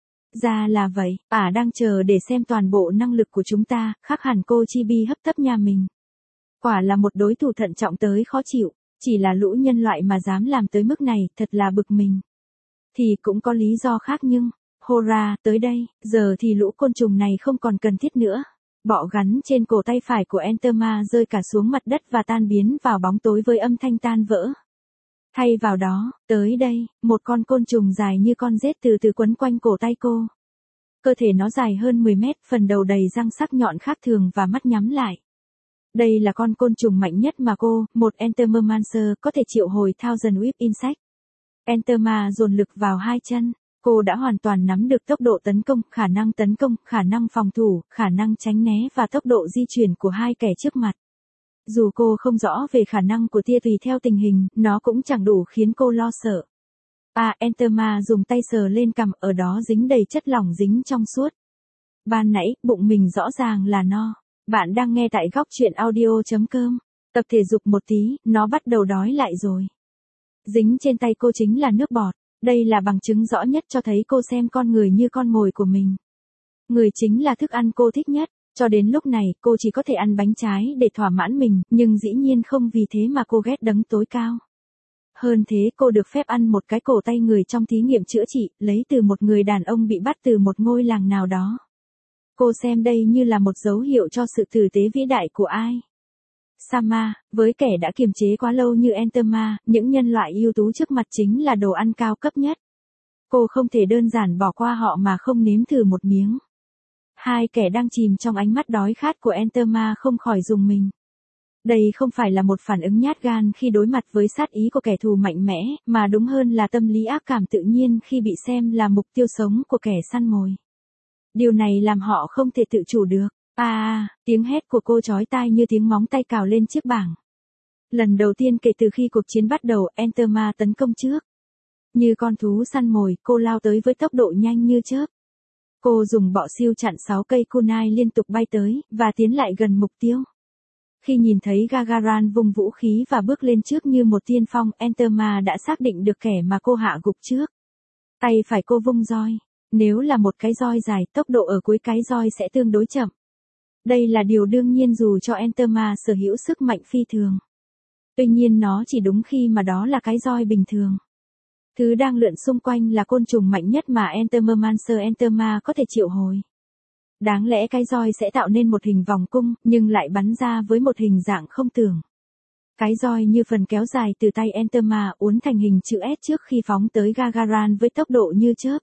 Ra là vậy, ả đang chờ để xem toàn bộ năng lực của chúng ta, khác hẳn cô Chibi hấp tấp nhà mình. Quả là một đối thủ thận trọng tới khó chịu, chỉ là lũ nhân loại mà dám làm tới mức này, thật là bực mình. Thì cũng có lý do khác nhưng, Hora, tới đây, giờ thì lũ côn trùng này không còn cần thiết nữa. Bọ gắn trên cổ tay phải của Enterma rơi cả xuống mặt đất và tan biến vào bóng tối với âm thanh tan vỡ. Thay vào đó, tới đây, một con côn trùng dài như con rết từ từ quấn quanh cổ tay cô. Cơ thể nó dài hơn mười mét, phần đầu đầy răng sắc nhọn khác thường và mắt nhắm lại. Đây là con côn trùng mạnh nhất mà cô, một Entermancer, có thể triệu hồi Thousand Whip Insect. Enterma dồn lực vào hai chân. Cô đã hoàn toàn nắm được tốc độ tấn công, khả năng tấn công, khả năng phòng thủ, khả năng tránh né và tốc độ di chuyển của hai kẻ trước mặt. Dù cô không rõ về khả năng của tia tùy theo tình hình, nó cũng chẳng đủ khiến cô lo sợ. À, Enterma dùng tay sờ lên cằm, ở đó dính đầy chất lỏng dính trong suốt. Ban nãy, bụng mình rõ ràng là no. Bạn đang nghe tại góc truyện audio chấm com. Tập thể dục một tí, nó bắt đầu đói lại rồi. Dính trên tay cô chính là nước bọt. Đây là bằng chứng rõ nhất cho thấy cô xem con người như con mồi của mình. Người chính là thức ăn cô thích nhất. Cho đến lúc này, cô chỉ có thể ăn bánh trái để thỏa mãn mình, nhưng dĩ nhiên không vì thế mà cô ghét đấng tối cao. Hơn thế, cô được phép ăn một cái cổ tay người trong thí nghiệm chữa trị, lấy từ một người đàn ông bị bắt từ một ngôi làng nào đó. Cô xem đây như là một dấu hiệu cho sự tử tế vĩ đại của ai. Sama, với kẻ đã kiềm chế quá lâu như Enterma, những nhân loại ưu tú trước mặt chính là đồ ăn cao cấp nhất. Cô không thể đơn giản bỏ qua họ mà không nếm thử một miếng. Hai kẻ đang chìm trong ánh mắt đói khát của Enterma không khỏi rùng mình. Đây không phải là một phản ứng nhát gan khi đối mặt với sát ý của kẻ thù mạnh mẽ, mà đúng hơn là tâm lý ác cảm tự nhiên khi bị xem là mục tiêu sống của kẻ săn mồi. Điều này làm họ không thể tự chủ được. À, tiếng hét của cô chói tai như tiếng móng tay cào lên chiếc bảng. Lần đầu tiên kể từ khi cuộc chiến bắt đầu, Enterma tấn công trước. Như con thú săn mồi, cô lao tới với tốc độ nhanh như chớp. Cô dùng bọ siêu chặn sáu cây kunai liên tục bay tới, và tiến lại gần mục tiêu. Khi nhìn thấy Gagaran vung vũ khí và bước lên trước như một tiên phong, Enterma đã xác định được kẻ mà cô hạ gục trước. Tay phải cô vung roi. Nếu là một cái roi dài, tốc độ ở cuối cái roi sẽ tương đối chậm. Đây là điều đương nhiên dù cho Enterma sở hữu sức mạnh phi thường. Tuy nhiên nó chỉ đúng khi mà đó là cái roi bình thường. Thứ đang lượn xung quanh là côn trùng mạnh nhất mà Entermancer Enterma có thể triệu hồi. Đáng lẽ cái roi sẽ tạo nên một hình vòng cung, nhưng lại bắn ra với một hình dạng không tưởng. Cái roi như phần kéo dài từ tay Enterma uốn thành hình chữ S trước khi phóng tới Gagaran với tốc độ như chớp.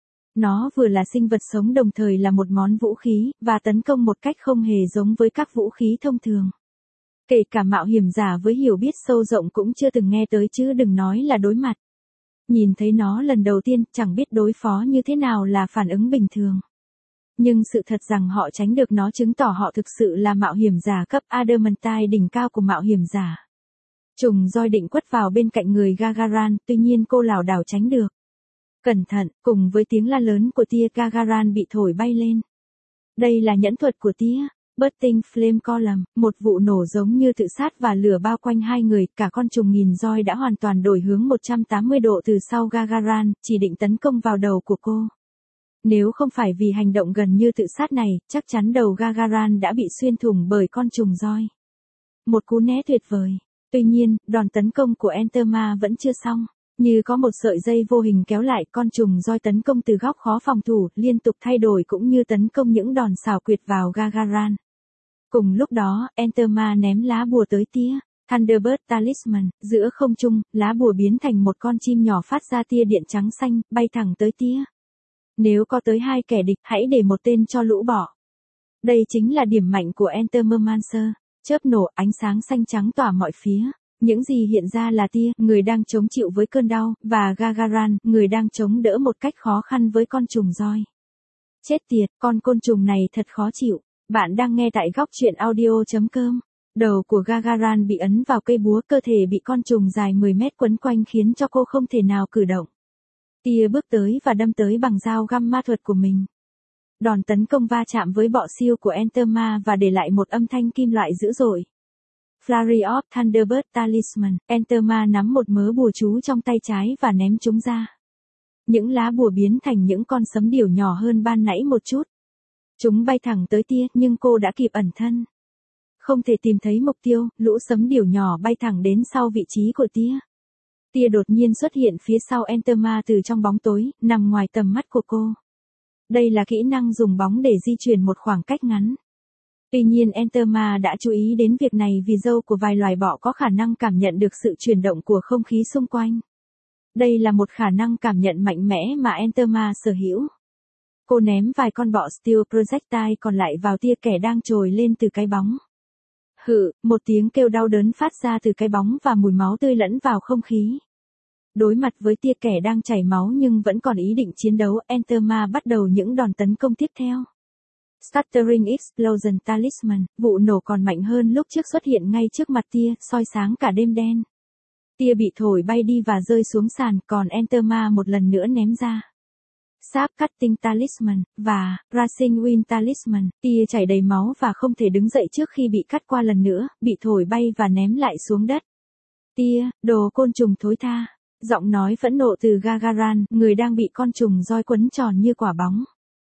Nó vừa là sinh vật sống đồng thời là một món vũ khí, và tấn công một cách không hề giống với các vũ khí thông thường. Kể cả mạo hiểm giả với hiểu biết sâu rộng cũng chưa từng nghe tới chứ đừng nói là đối mặt. Nhìn thấy nó lần đầu tiên, chẳng biết đối phó như thế nào là phản ứng bình thường. Nhưng sự thật rằng họ tránh được nó chứng tỏ họ thực sự là mạo hiểm giả cấp Adamantine đỉnh cao của mạo hiểm giả. Trùng roi định quất vào bên cạnh người Gagarin, tuy nhiên cô lảo đảo tránh được. Cẩn thận, cùng với tiếng la lớn của tia, Gagarin bị thổi bay lên. Đây là nhẫn thuật của tia. Bursting Flame Column, một vụ nổ giống như tự sát và lửa bao quanh hai người, cả con trùng nghìn roi đã hoàn toàn đổi hướng một trăm tám mươi độ từ sau Gagarin, chỉ định tấn công vào đầu của cô. Nếu không phải vì hành động gần như tự sát này, chắc chắn đầu Gagarin đã bị xuyên thủng bởi con trùng roi. Một cú né tuyệt vời. Tuy nhiên, đòn tấn công của Enterma vẫn chưa xong. Như có một sợi dây vô hình kéo lại, con trùng roi tấn công từ góc khó phòng thủ, liên tục thay đổi cũng như tấn công những đòn xảo quyệt vào Gagarin. Cùng lúc đó, Enterma ném lá bùa tới tia. Thunderbird Talisman, giữa không trung, lá bùa biến thành một con chim nhỏ phát ra tia điện trắng xanh, bay thẳng tới tia. Nếu có tới hai kẻ địch, hãy để một tên cho lũ bỏ. Đây chính là điểm mạnh của Entermancer. Chớp nổ, ánh sáng xanh trắng tỏa mọi phía. Những gì hiện ra là tia, người đang chống chịu với cơn đau, và Gagarin, người đang chống đỡ một cách khó khăn với con trùng roi. Chết tiệt, con côn trùng này thật khó chịu. Bạn đang nghe tại góc truyện audio chấm com. Đầu của Gagarin bị ấn vào cây búa, cơ thể bị con trùng dài mười mét quấn quanh khiến cho cô không thể nào cử động. Tia bước tới và đâm tới bằng dao găm ma thuật của mình. Đòn tấn công va chạm với bọ siêu của Enterma và để lại một âm thanh kim loại dữ dội. Flurry of Thunderbird Talisman, Enterma nắm một mớ bùa chú trong tay trái và ném chúng ra. Những lá bùa biến thành những con sấm điểu nhỏ hơn ban nãy một chút. Chúng bay thẳng tới tia, nhưng cô đã kịp ẩn thân. Không thể tìm thấy mục tiêu, lũ sấm điểu nhỏ bay thẳng đến sau vị trí của tia. Tia đột nhiên xuất hiện phía sau Enterma từ trong bóng tối, nằm ngoài tầm mắt của cô. Đây là kỹ năng dùng bóng để di chuyển một khoảng cách ngắn. Tuy nhiên Enterma đã chú ý đến việc này vì râu của vài loài bọ có khả năng cảm nhận được sự chuyển động của không khí xung quanh. Đây là một khả năng cảm nhận mạnh mẽ mà Enterma sở hữu. Cô ném vài con bọ Steel Projectile còn lại vào tia kẻ đang trồi lên từ cái bóng. Hự, một tiếng kêu đau đớn phát ra từ cái bóng và mùi máu tươi lẫn vào không khí. Đối mặt với tia kẻ đang chảy máu nhưng vẫn còn ý định chiến đấu, Enterma bắt đầu những đòn tấn công tiếp theo. Stuttering Explosion Talisman, vụ nổ còn mạnh hơn lúc trước xuất hiện ngay trước mặt tia, soi sáng cả đêm đen. Tia bị thổi bay đi và rơi xuống sàn, còn Enterma một lần nữa ném ra. Sharp Cutting Talisman, và Racing Wind Talisman, tia chảy đầy máu và không thể đứng dậy trước khi bị cắt qua lần nữa, bị thổi bay và ném lại xuống đất. Tia, đồ côn trùng thối tha. Giọng nói phẫn nộ từ Gagarin, người đang bị con trùng roi quấn tròn như quả bóng.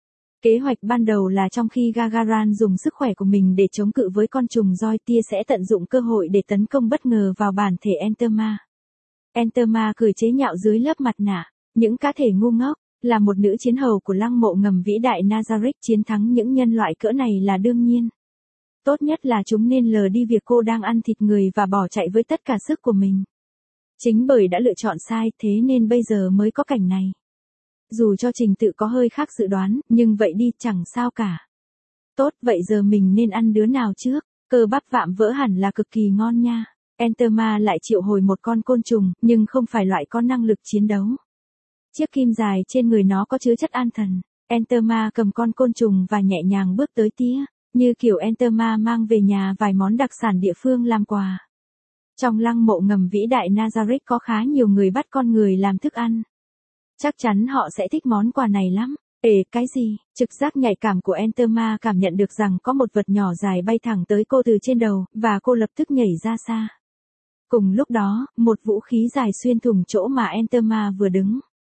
Kế hoạch ban đầu là trong khi Gagarin dùng sức khỏe của mình để chống cự với con trùng roi, tia sẽ tận dụng cơ hội để tấn công bất ngờ vào bản thể Enterma. Enterma cười chế nhạo dưới lớp mặt nạ. Những cá thể ngu ngốc, là một nữ chiến hầu của lăng mộ ngầm vĩ đại Nazarick, chiến thắng những nhân loại cỡ này là đương nhiên. Tốt nhất là chúng nên lờ đi việc cô đang ăn thịt người và bỏ chạy với tất cả sức của mình. Chính bởi đã lựa chọn sai, thế nên bây giờ mới có cảnh này. Dù cho trình tự có hơi khác dự đoán, nhưng vậy đi, chẳng sao cả. Tốt, vậy giờ mình nên ăn đứa nào trước? Cơ bắp vạm vỡ hẳn là cực kỳ ngon nha. Enterma lại triệu hồi một con côn trùng, nhưng không phải loại có năng lực chiến đấu. Chiếc kim dài trên người nó có chứa chất an thần. Enterma cầm con côn trùng và nhẹ nhàng bước tới tia, như kiểu Enterma mang về nhà vài món đặc sản địa phương làm quà. Trong lăng mộ ngầm vĩ đại Nazarick có khá nhiều người bắt con người làm thức ăn. Chắc chắn họ sẽ thích món quà này lắm. Ê, cái gì? Trực giác nhạy cảm của Enterma cảm nhận được rằng có một vật nhỏ dài bay thẳng tới cô từ trên đầu, và cô lập tức nhảy ra xa. Cùng lúc đó, một vũ khí dài xuyên thủng chỗ mà Enterma vừa đứng.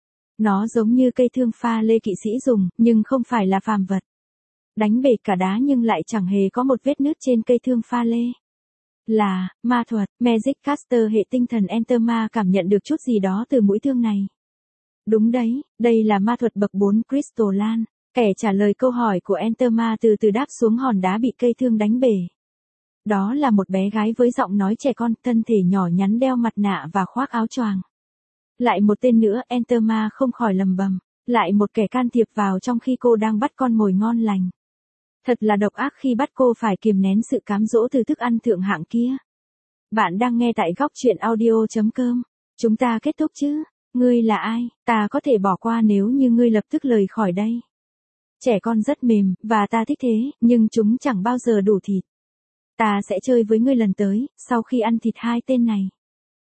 Nó giống như cây thương pha lê kỵ sĩ dùng, nhưng không phải là phàm vật. Đánh bể cả đá nhưng lại chẳng hề có một vết nứt trên cây thương pha lê. Là, ma thuật, Magic Caster hệ tinh thần. Enterma cảm nhận được chút gì đó từ mũi thương này. Đúng đấy, đây là ma thuật bậc bốn Crystal Lan. Kẻ trả lời câu hỏi của Enterma từ từ đáp xuống hòn đá bị cây thương đánh bể. Đó là một bé gái với giọng nói trẻ con, thân thể nhỏ nhắn, đeo mặt nạ và khoác áo choàng. Lại một tên nữa, Enterma không khỏi lầm bầm. Lại một kẻ can thiệp vào trong khi cô đang bắt con mồi ngon lành. Thật là độc ác khi bắt cô phải kiềm nén sự cám dỗ từ thức ăn thượng hạng kia. Bạn đang nghe tại góc truyện audio chấm com. Chúng ta kết thúc chứ? Ngươi là ai? Ta có thể bỏ qua nếu như ngươi lập tức rời khỏi đây. Trẻ con rất mềm, và ta thích thế, nhưng chúng chẳng bao giờ đủ thịt. Ta sẽ chơi với ngươi lần tới, sau khi ăn thịt hai tên này.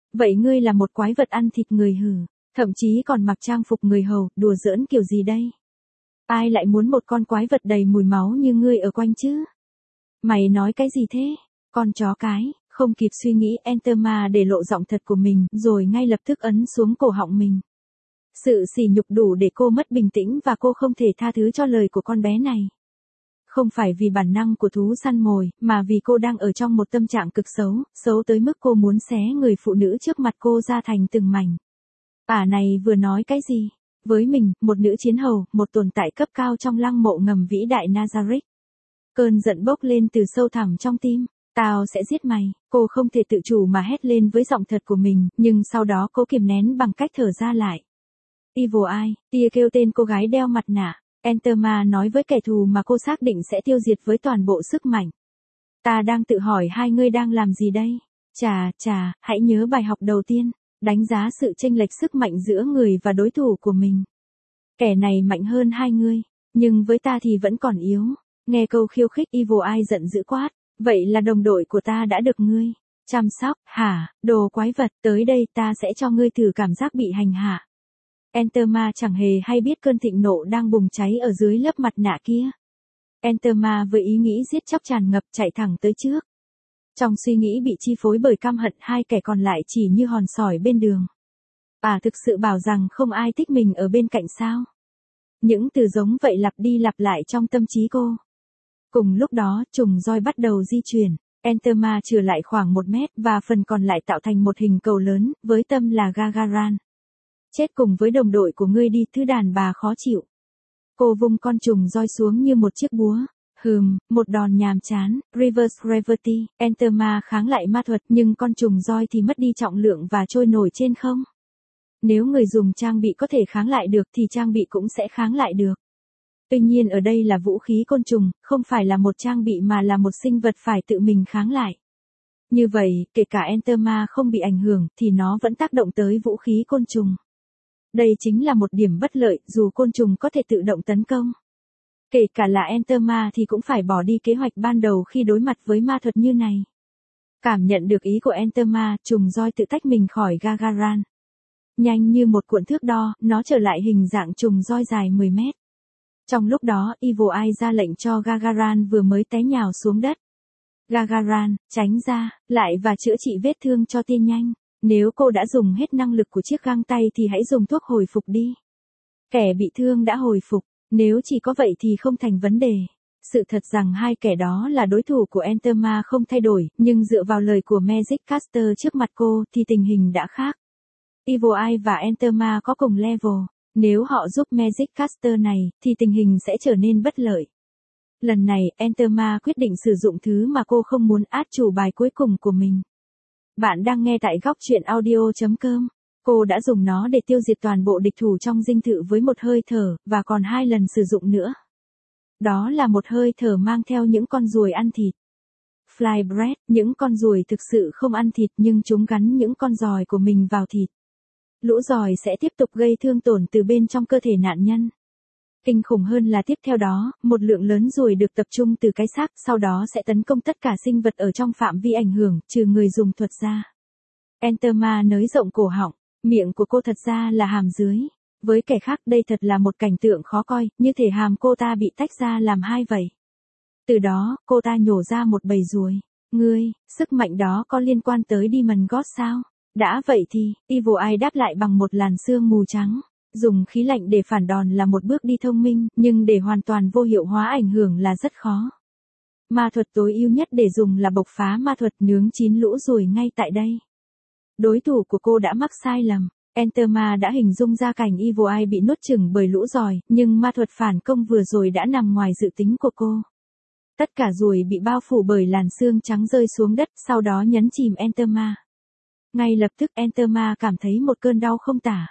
Vậy ngươi là một quái vật ăn thịt người hử, thậm chí còn mặc trang phục người hầu, đùa giỡn kiểu gì đây? Ai lại muốn một con quái vật đầy mùi máu như ngươi ở quanh chứ? Mày nói cái gì thế? Con chó cái, không kịp suy nghĩ Enterma để lộ giọng thật của mình, rồi ngay lập tức ấn xuống cổ họng mình. Sự sỉ nhục đủ để cô mất bình tĩnh và cô không thể tha thứ cho lời của con bé này. Không phải vì bản năng của thú săn mồi, mà vì cô đang ở trong một tâm trạng cực xấu, xấu tới mức cô muốn xé người phụ nữ trước mặt cô ra thành từng mảnh. Ả này vừa nói cái gì? Với mình, một nữ chiến hầu, một tồn tại cấp cao trong lăng mộ ngầm vĩ đại Nazareth. Cơn giận bốc lên từ sâu thẳm trong tim. Tao sẽ giết mày, cô không thể tự chủ mà hét lên với giọng thật của mình, nhưng sau đó cô kiềm nén bằng cách thở ra lại. Evil Eye, tia kêu tên cô gái đeo mặt nạ. Enterma nói với kẻ thù mà cô xác định sẽ tiêu diệt với toàn bộ sức mạnh. Ta đang tự hỏi hai ngươi đang làm gì đây? Chà, chà, hãy nhớ bài học đầu tiên, đánh giá sự chênh lệch sức mạnh giữa người và đối thủ của mình. Kẻ này mạnh hơn hai ngươi, nhưng với ta thì vẫn còn yếu. Nghe câu khiêu khích Evil Eye giận dữ quát. Vậy là đồng đội của ta đã được ngươi chăm sóc, hả, đồ quái vật, tới đây ta sẽ cho ngươi thử cảm giác bị hành hạ. Enterma chẳng hề hay biết cơn thịnh nộ đang bùng cháy ở dưới lớp mặt nạ kia. Enterma với ý nghĩ giết chóc tràn ngập chạy thẳng tới trước. Trong suy nghĩ bị chi phối bởi căm hận hai kẻ còn lại chỉ như hòn sỏi bên đường. Bà thực sự bảo rằng không ai thích mình ở bên cạnh sao? Những từ giống vậy lặp đi lặp lại trong tâm trí cô. Cùng lúc đó, trùng roi bắt đầu di chuyển. Enterma trừ lại khoảng một mét và phần còn lại tạo thành một hình cầu lớn, với tâm là Gagaran. Chết cùng với đồng đội của ngươi đi, thứ đàn bà khó chịu. Cô vung con trùng roi xuống như một chiếc búa. Hừm, một đòn nhàm chán, Reverse Gravity. Enterma kháng lại ma thuật nhưng con trùng roi thì mất đi trọng lượng và trôi nổi trên không. Nếu người dùng trang bị có thể kháng lại được thì trang bị cũng sẽ kháng lại được. Tuy nhiên ở đây là vũ khí côn trùng, không phải là một trang bị mà là một sinh vật phải tự mình kháng lại. Như vậy, kể cả Enterma không bị ảnh hưởng thì nó vẫn tác động tới vũ khí côn trùng. Đây chính là một điểm bất lợi, dù côn trùng có thể tự động tấn công. Kể cả là Enterma thì cũng phải bỏ đi kế hoạch ban đầu khi đối mặt với ma thuật như này. Cảm nhận được ý của Enterma, trùng roi tự tách mình khỏi Gagaran. Nhanh như một cuộn thước đo, nó trở lại hình dạng trùng roi dài mười mét. Trong lúc đó, Evil Eye ra lệnh cho Gagaran vừa mới té nhào xuống đất. Gagaran, tránh ra, lại và chữa trị vết thương cho tiên nhanh. Nếu cô đã dùng hết năng lực của chiếc găng tay thì hãy dùng thuốc hồi phục đi. Kẻ bị thương đã hồi phục, nếu chỉ có vậy thì không thành vấn đề. Sự thật rằng hai kẻ đó là đối thủ của Enterma không thay đổi, nhưng dựa vào lời của Magic Caster trước mặt cô thì tình hình đã khác. Evil Eye và Enterma có cùng level. Nếu họ giúp Magic Caster này, thì tình hình sẽ trở nên bất lợi. Lần này, Enterma quyết định sử dụng thứ mà cô không muốn, át chủ bài cuối cùng của mình. Bạn đang nghe tại góc truyện audio chấm com. Cô đã dùng nó để tiêu diệt toàn bộ địch thủ trong dinh thự với một hơi thở, và còn hai lần sử dụng nữa. Đó là một hơi thở mang theo những con ruồi ăn thịt. Flybread, những con ruồi thực sự không ăn thịt nhưng chúng gắn những con giòi của mình vào thịt. Lũ giòi sẽ tiếp tục gây thương tổn từ bên trong cơ thể nạn nhân. Kinh khủng hơn là tiếp theo đó, một lượng lớn ruồi được tập trung từ cái xác, sau đó sẽ tấn công tất cả sinh vật ở trong phạm vi ảnh hưởng, trừ người dùng thuật ra. Enterma nới rộng cổ họng, miệng của cô thật ra là hàm dưới. Với kẻ khác đây thật là một cảnh tượng khó coi, như thể hàm cô ta bị tách ra làm hai vậy. Từ đó, cô ta nhổ ra một bầy ruồi. Ngươi, sức mạnh đó có liên quan tới Demon God sao? Đã vậy thì, Evil Eye đáp lại bằng một làn sương mù trắng. Dùng khí lạnh để phản đòn là một bước đi thông minh, nhưng để hoàn toàn vô hiệu hóa ảnh hưởng là rất khó. Ma thuật tối ưu nhất để dùng là bộc phá ma thuật, nướng chín lũ ruồi ngay tại đây. Đối thủ của cô đã mắc sai lầm. Enterma đã hình dung ra cảnh Evil Eye bị nuốt chửng bởi lũ giòi, nhưng ma thuật phản công vừa rồi đã nằm ngoài dự tính của cô. Tất cả ruồi bị bao phủ bởi làn sương trắng rơi xuống đất, sau đó nhấn chìm Enterma. Ngay lập tức Enterma cảm thấy một cơn đau không tả.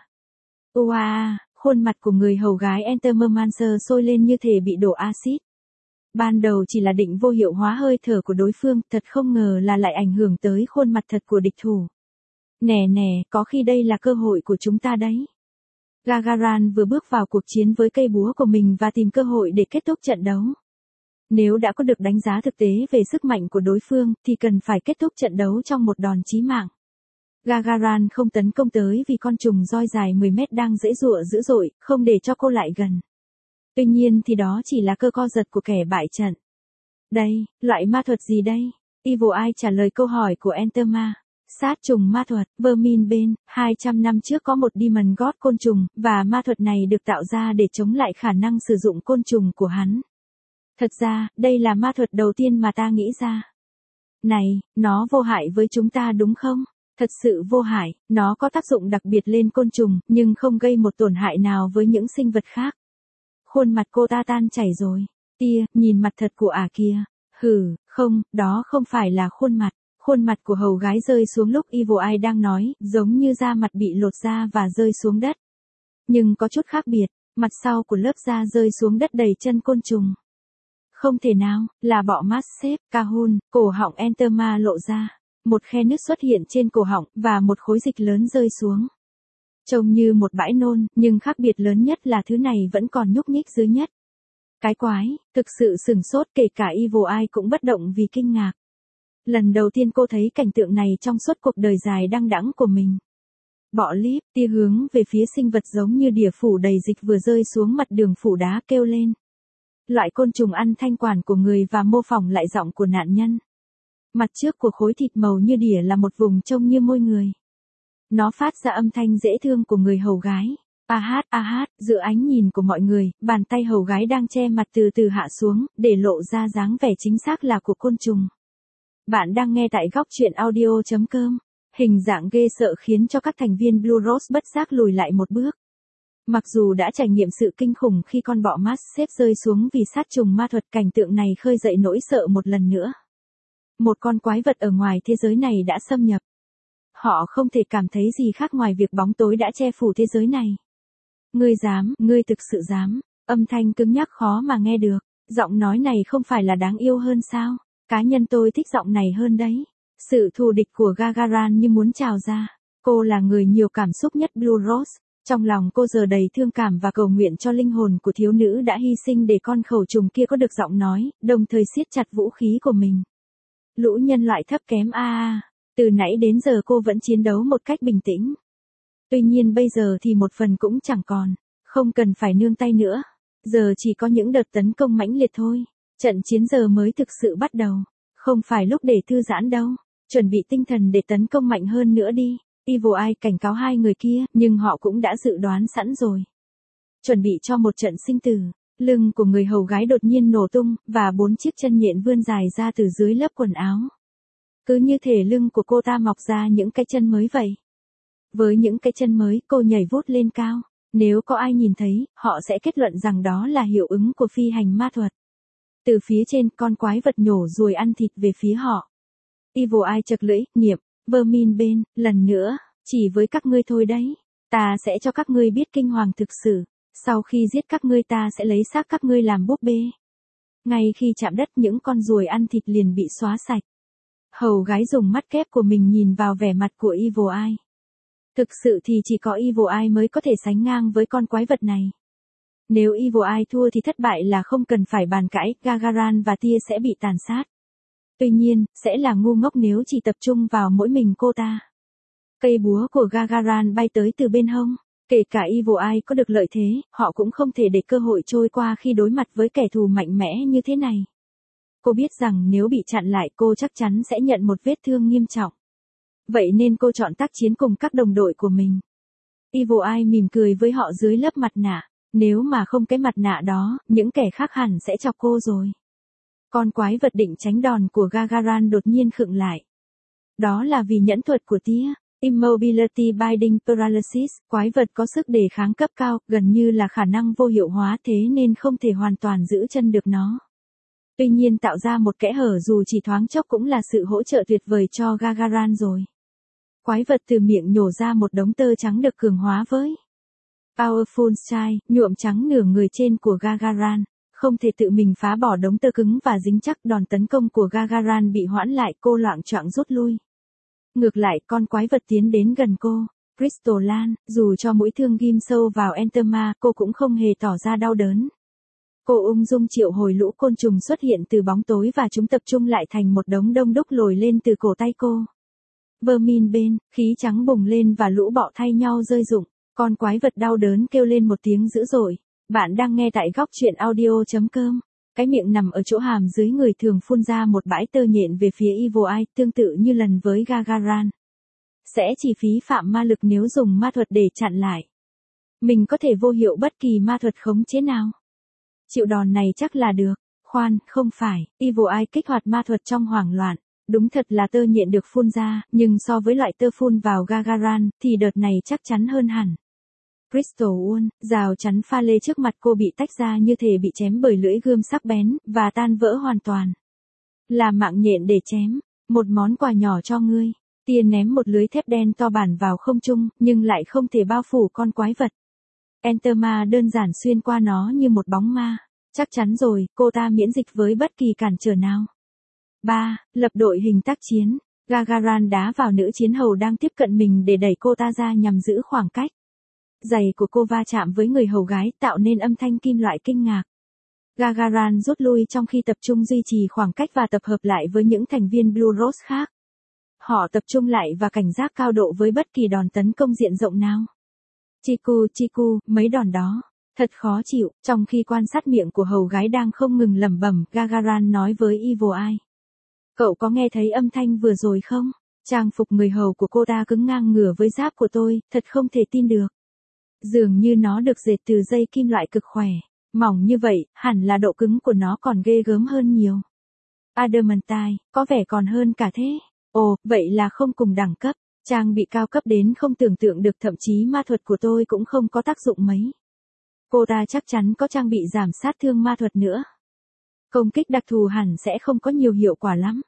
Oa, khuôn mặt của người hầu gái Entermancer sôi lên như thể bị đổ axit. Ban đầu chỉ là định vô hiệu hóa hơi thở của đối phương, thật không ngờ là lại ảnh hưởng tới khuôn mặt thật của địch thủ. Nè nè, có khi đây là cơ hội của chúng ta đấy. Gagaran vừa bước vào cuộc chiến với cây búa của mình và tìm cơ hội để kết thúc trận đấu. Nếu đã có được đánh giá thực tế về sức mạnh của đối phương, thì cần phải kết thúc trận đấu trong một đòn chí mạng. Gagarin không tấn công tới vì con trùng roi dài mười mét đang giãy giụa dữ dội, không để cho cô lại gần. Tuy nhiên thì đó chỉ là cơ co giật của kẻ bại trận. Đây, loại ma thuật gì đây? Evil Eye trả lời câu hỏi của Enterma. Sát trùng ma thuật, Vermin, hai trăm năm trước có một Demon God côn trùng, và ma thuật này được tạo ra để chống lại khả năng sử dụng côn trùng của hắn. Thật ra, đây là ma thuật đầu tiên mà ta nghĩ ra. Này, nó vô hại với chúng ta đúng không? Thật sự vô hại, nó có tác dụng đặc biệt lên côn trùng, nhưng không gây một tổn hại nào với những sinh vật khác. Khuôn mặt cô ta tan chảy rồi. Tia, nhìn mặt thật của ả kia. Hừ, không, đó không phải là khuôn mặt. Khuôn mặt của hầu gái rơi xuống lúc Evil Eye đang nói, giống như da mặt bị lột ra và rơi xuống đất. Nhưng có chút khác biệt, mặt sau của lớp da rơi xuống đất đầy chân côn trùng. Không thể nào, là bọ Massep, Cahun, cổ họng Enterma lộ ra. Một khe nứt xuất hiện trên cổ họng, và một khối dịch lớn rơi xuống. Trông như một bãi nôn, nhưng khác biệt lớn nhất là thứ này vẫn còn nhúc nhích dưới nhất. Cái quái, thực sự sửng sốt, kể cả Evil Eye cũng bất động vì kinh ngạc. Lần đầu tiên cô thấy cảnh tượng này trong suốt cuộc đời dài đăng đẵng của mình. Bọ líp, tia hướng về phía sinh vật giống như đỉa phủ đầy dịch vừa rơi xuống mặt đường phủ đá kêu lên. Loại côn trùng ăn thanh quản của người và mô phỏng lại giọng của nạn nhân. Mặt trước của khối thịt màu như đỉa là một vùng trông như môi người. Nó phát ra âm thanh dễ thương của người hầu gái. A hát, a hát, giữa ánh nhìn của mọi người, bàn tay hầu gái đang che mặt từ từ hạ xuống, để lộ ra dáng vẻ chính xác là của côn trùng. Bạn đang nghe tại góc truyện audio chấm com. Hình dạng ghê sợ khiến cho các thành viên Blue Rose bất giác lùi lại một bước. Mặc dù đã trải nghiệm sự kinh khủng khi con bọ Massep rơi xuống vì sát trùng ma thuật, cảnh tượng này khơi dậy nỗi sợ một lần nữa. Một con quái vật ở ngoài thế giới này đã xâm nhập. Họ không thể cảm thấy gì khác ngoài việc bóng tối đã che phủ thế giới này. Ngươi dám, ngươi thực sự dám. Âm thanh cứng nhắc khó mà nghe được. Giọng nói này không phải là đáng yêu hơn sao? Cá nhân tôi thích giọng này hơn đấy. Sự thù địch của Gagarin như muốn trào ra. Cô là người nhiều cảm xúc nhất Blue Rose. Trong lòng cô giờ đầy thương cảm và cầu nguyện cho linh hồn của thiếu nữ đã hy sinh để con khẩu trùng kia có được giọng nói, đồng thời siết chặt vũ khí của mình. Lũ nhân loại thấp kém a a. Từ nãy đến giờ cô vẫn chiến đấu một cách bình tĩnh. Tuy nhiên bây giờ thì một phần cũng chẳng còn. Không cần phải nương tay nữa. Giờ chỉ có những đợt tấn công mãnh liệt thôi. Trận chiến giờ mới thực sự bắt đầu. Không phải lúc để thư giãn đâu. Chuẩn bị tinh thần để tấn công mạnh hơn nữa đi. Evil Eye cảnh cáo hai người kia, nhưng họ cũng đã dự đoán sẵn rồi. Chuẩn bị cho một trận sinh tử. Lưng của người hầu gái đột nhiên nổ tung, và bốn chiếc chân nhện vươn dài ra từ dưới lớp quần áo. Cứ như thể lưng của cô ta mọc ra những cái chân mới vậy. Với những cái chân mới, cô nhảy vút lên cao. Nếu có ai nhìn thấy, họ sẽ kết luận rằng đó là hiệu ứng của phi hành ma thuật. Từ phía trên, con quái vật nhổ ruồi ăn thịt về phía họ. Evil Eye chật lưỡi, nghiệm, Vermin, lần nữa, chỉ với các ngươi thôi đấy. Ta sẽ cho các ngươi biết kinh hoàng thực sự. Sau khi giết các ngươi ta sẽ lấy xác các ngươi làm búp bê. Ngay khi chạm đất, những con ruồi ăn thịt liền bị xóa sạch. Hầu gái dùng mắt kép của mình nhìn vào vẻ mặt của Evil Eye. Thực sự thì chỉ có Evil Eye mới có thể sánh ngang với con quái vật này. Nếu Evil Eye thua thì thất bại là không cần phải bàn cãi, Gagarin và Tia sẽ bị tàn sát. Tuy nhiên, sẽ là ngu ngốc nếu chỉ tập trung vào mỗi mình cô ta. Cây búa của Gagarin bay tới từ bên hông. Kể cả Evil Eye có được lợi thế, họ cũng không thể để cơ hội trôi qua khi đối mặt với kẻ thù mạnh mẽ như thế này. Cô biết rằng nếu bị chặn lại cô chắc chắn sẽ nhận một vết thương nghiêm trọng. Vậy nên cô chọn tác chiến cùng các đồng đội của mình. Evil Eye mỉm cười với họ dưới lớp mặt nạ. Nếu mà không cái mặt nạ đó, những kẻ khác hẳn sẽ chọc cô rồi. Con quái vật định tránh đòn của Gagarin đột nhiên khựng lại. Đó là vì nhẫn thuật của Tia. Immobility Binding Paralysis, quái vật có sức đề kháng cấp cao, gần như là khả năng vô hiệu hóa, thế nên không thể hoàn toàn giữ chân được nó. Tuy nhiên tạo ra một kẽ hở dù chỉ thoáng chốc cũng là sự hỗ trợ tuyệt vời cho Gagarin rồi. Quái vật từ miệng nhổ ra một đống tơ trắng được cường hóa với Powerful Strike, nhuộm trắng nửa người trên của Gagarin. Không thể tự mình phá bỏ đống tơ cứng và dính chắc, đòn tấn công của Gagarin bị hoãn lại, cô loạng choạng rút lui. Ngược lại, con quái vật tiến đến gần cô. Crystal Lan, dù cho mũi thương ghim sâu vào Enterma, cô cũng không hề tỏ ra đau đớn. Cô ung dung triệu hồi lũ côn trùng xuất hiện từ bóng tối và chúng tập trung lại thành một đống đông đúc lồi lên từ cổ tay cô. Vermin bên, khí trắng bùng lên và lũ bọ thay nhau rơi rụng. Con quái vật đau đớn kêu lên một tiếng dữ dội. Bạn đang nghe tại góc truyện audio.com. Cái miệng nằm ở chỗ hàm dưới người thường phun ra một bãi tơ nhện về phía Evil Eye, tương tự như lần với Gagaran. Sẽ chỉ phí phạm ma lực nếu dùng ma thuật để chặn lại. Mình có thể vô hiệu bất kỳ ma thuật khống chế nào. Chịu đòn này chắc là được. Khoan, không phải, Evil Eye kích hoạt ma thuật trong hoảng loạn. Đúng thật là tơ nhện được phun ra, nhưng so với loại tơ phun vào Gagaran, thì đợt này chắc chắn hơn hẳn. Crystal Wall, rào chắn pha lê trước mặt cô bị tách ra như thể bị chém bởi lưỡi gươm sắc bén, và tan vỡ hoàn toàn. Là mạng nhện để chém, một món quà nhỏ cho ngươi. Tia ném một lưới thép đen to bản vào không trung, nhưng lại không thể bao phủ con quái vật. Enterma đơn giản xuyên qua nó như một bóng ma. Chắc chắn rồi, cô ta miễn dịch với bất kỳ cản trở nào. ba. Lập đội hình tác chiến. Gagaran đá vào nữ chiến hầu đang tiếp cận mình để đẩy cô ta ra nhằm giữ khoảng cách. Giày của cô va chạm với người hầu gái tạo nên âm thanh kim loại kinh ngạc. Gagaran rút lui trong khi tập trung duy trì khoảng cách và tập hợp lại với những thành viên Blue Rose khác. Họ tập trung lại và cảnh giác cao độ với bất kỳ đòn tấn công diện rộng nào. Chiku, Chiku, mấy đòn đó. Thật khó chịu, trong khi quan sát miệng của hầu gái đang không ngừng lẩm bẩm, Gagaran nói với Evil Eye. Cậu có nghe thấy âm thanh vừa rồi không? Trang phục người hầu của cô ta cứng ngang ngửa với giáp của tôi, thật không thể tin được. Dường như nó được dệt từ dây kim loại cực khỏe. Mỏng như vậy, hẳn là độ cứng của nó còn ghê gớm hơn nhiều. Adamantine, có vẻ còn hơn cả thế. Ồ, vậy là không cùng đẳng cấp. Trang bị cao cấp đến không tưởng tượng được, thậm chí ma thuật của tôi cũng không có tác dụng mấy. Cô ta chắc chắn có trang bị giảm sát thương ma thuật nữa. Công kích đặc thù hẳn sẽ không có nhiều hiệu quả lắm.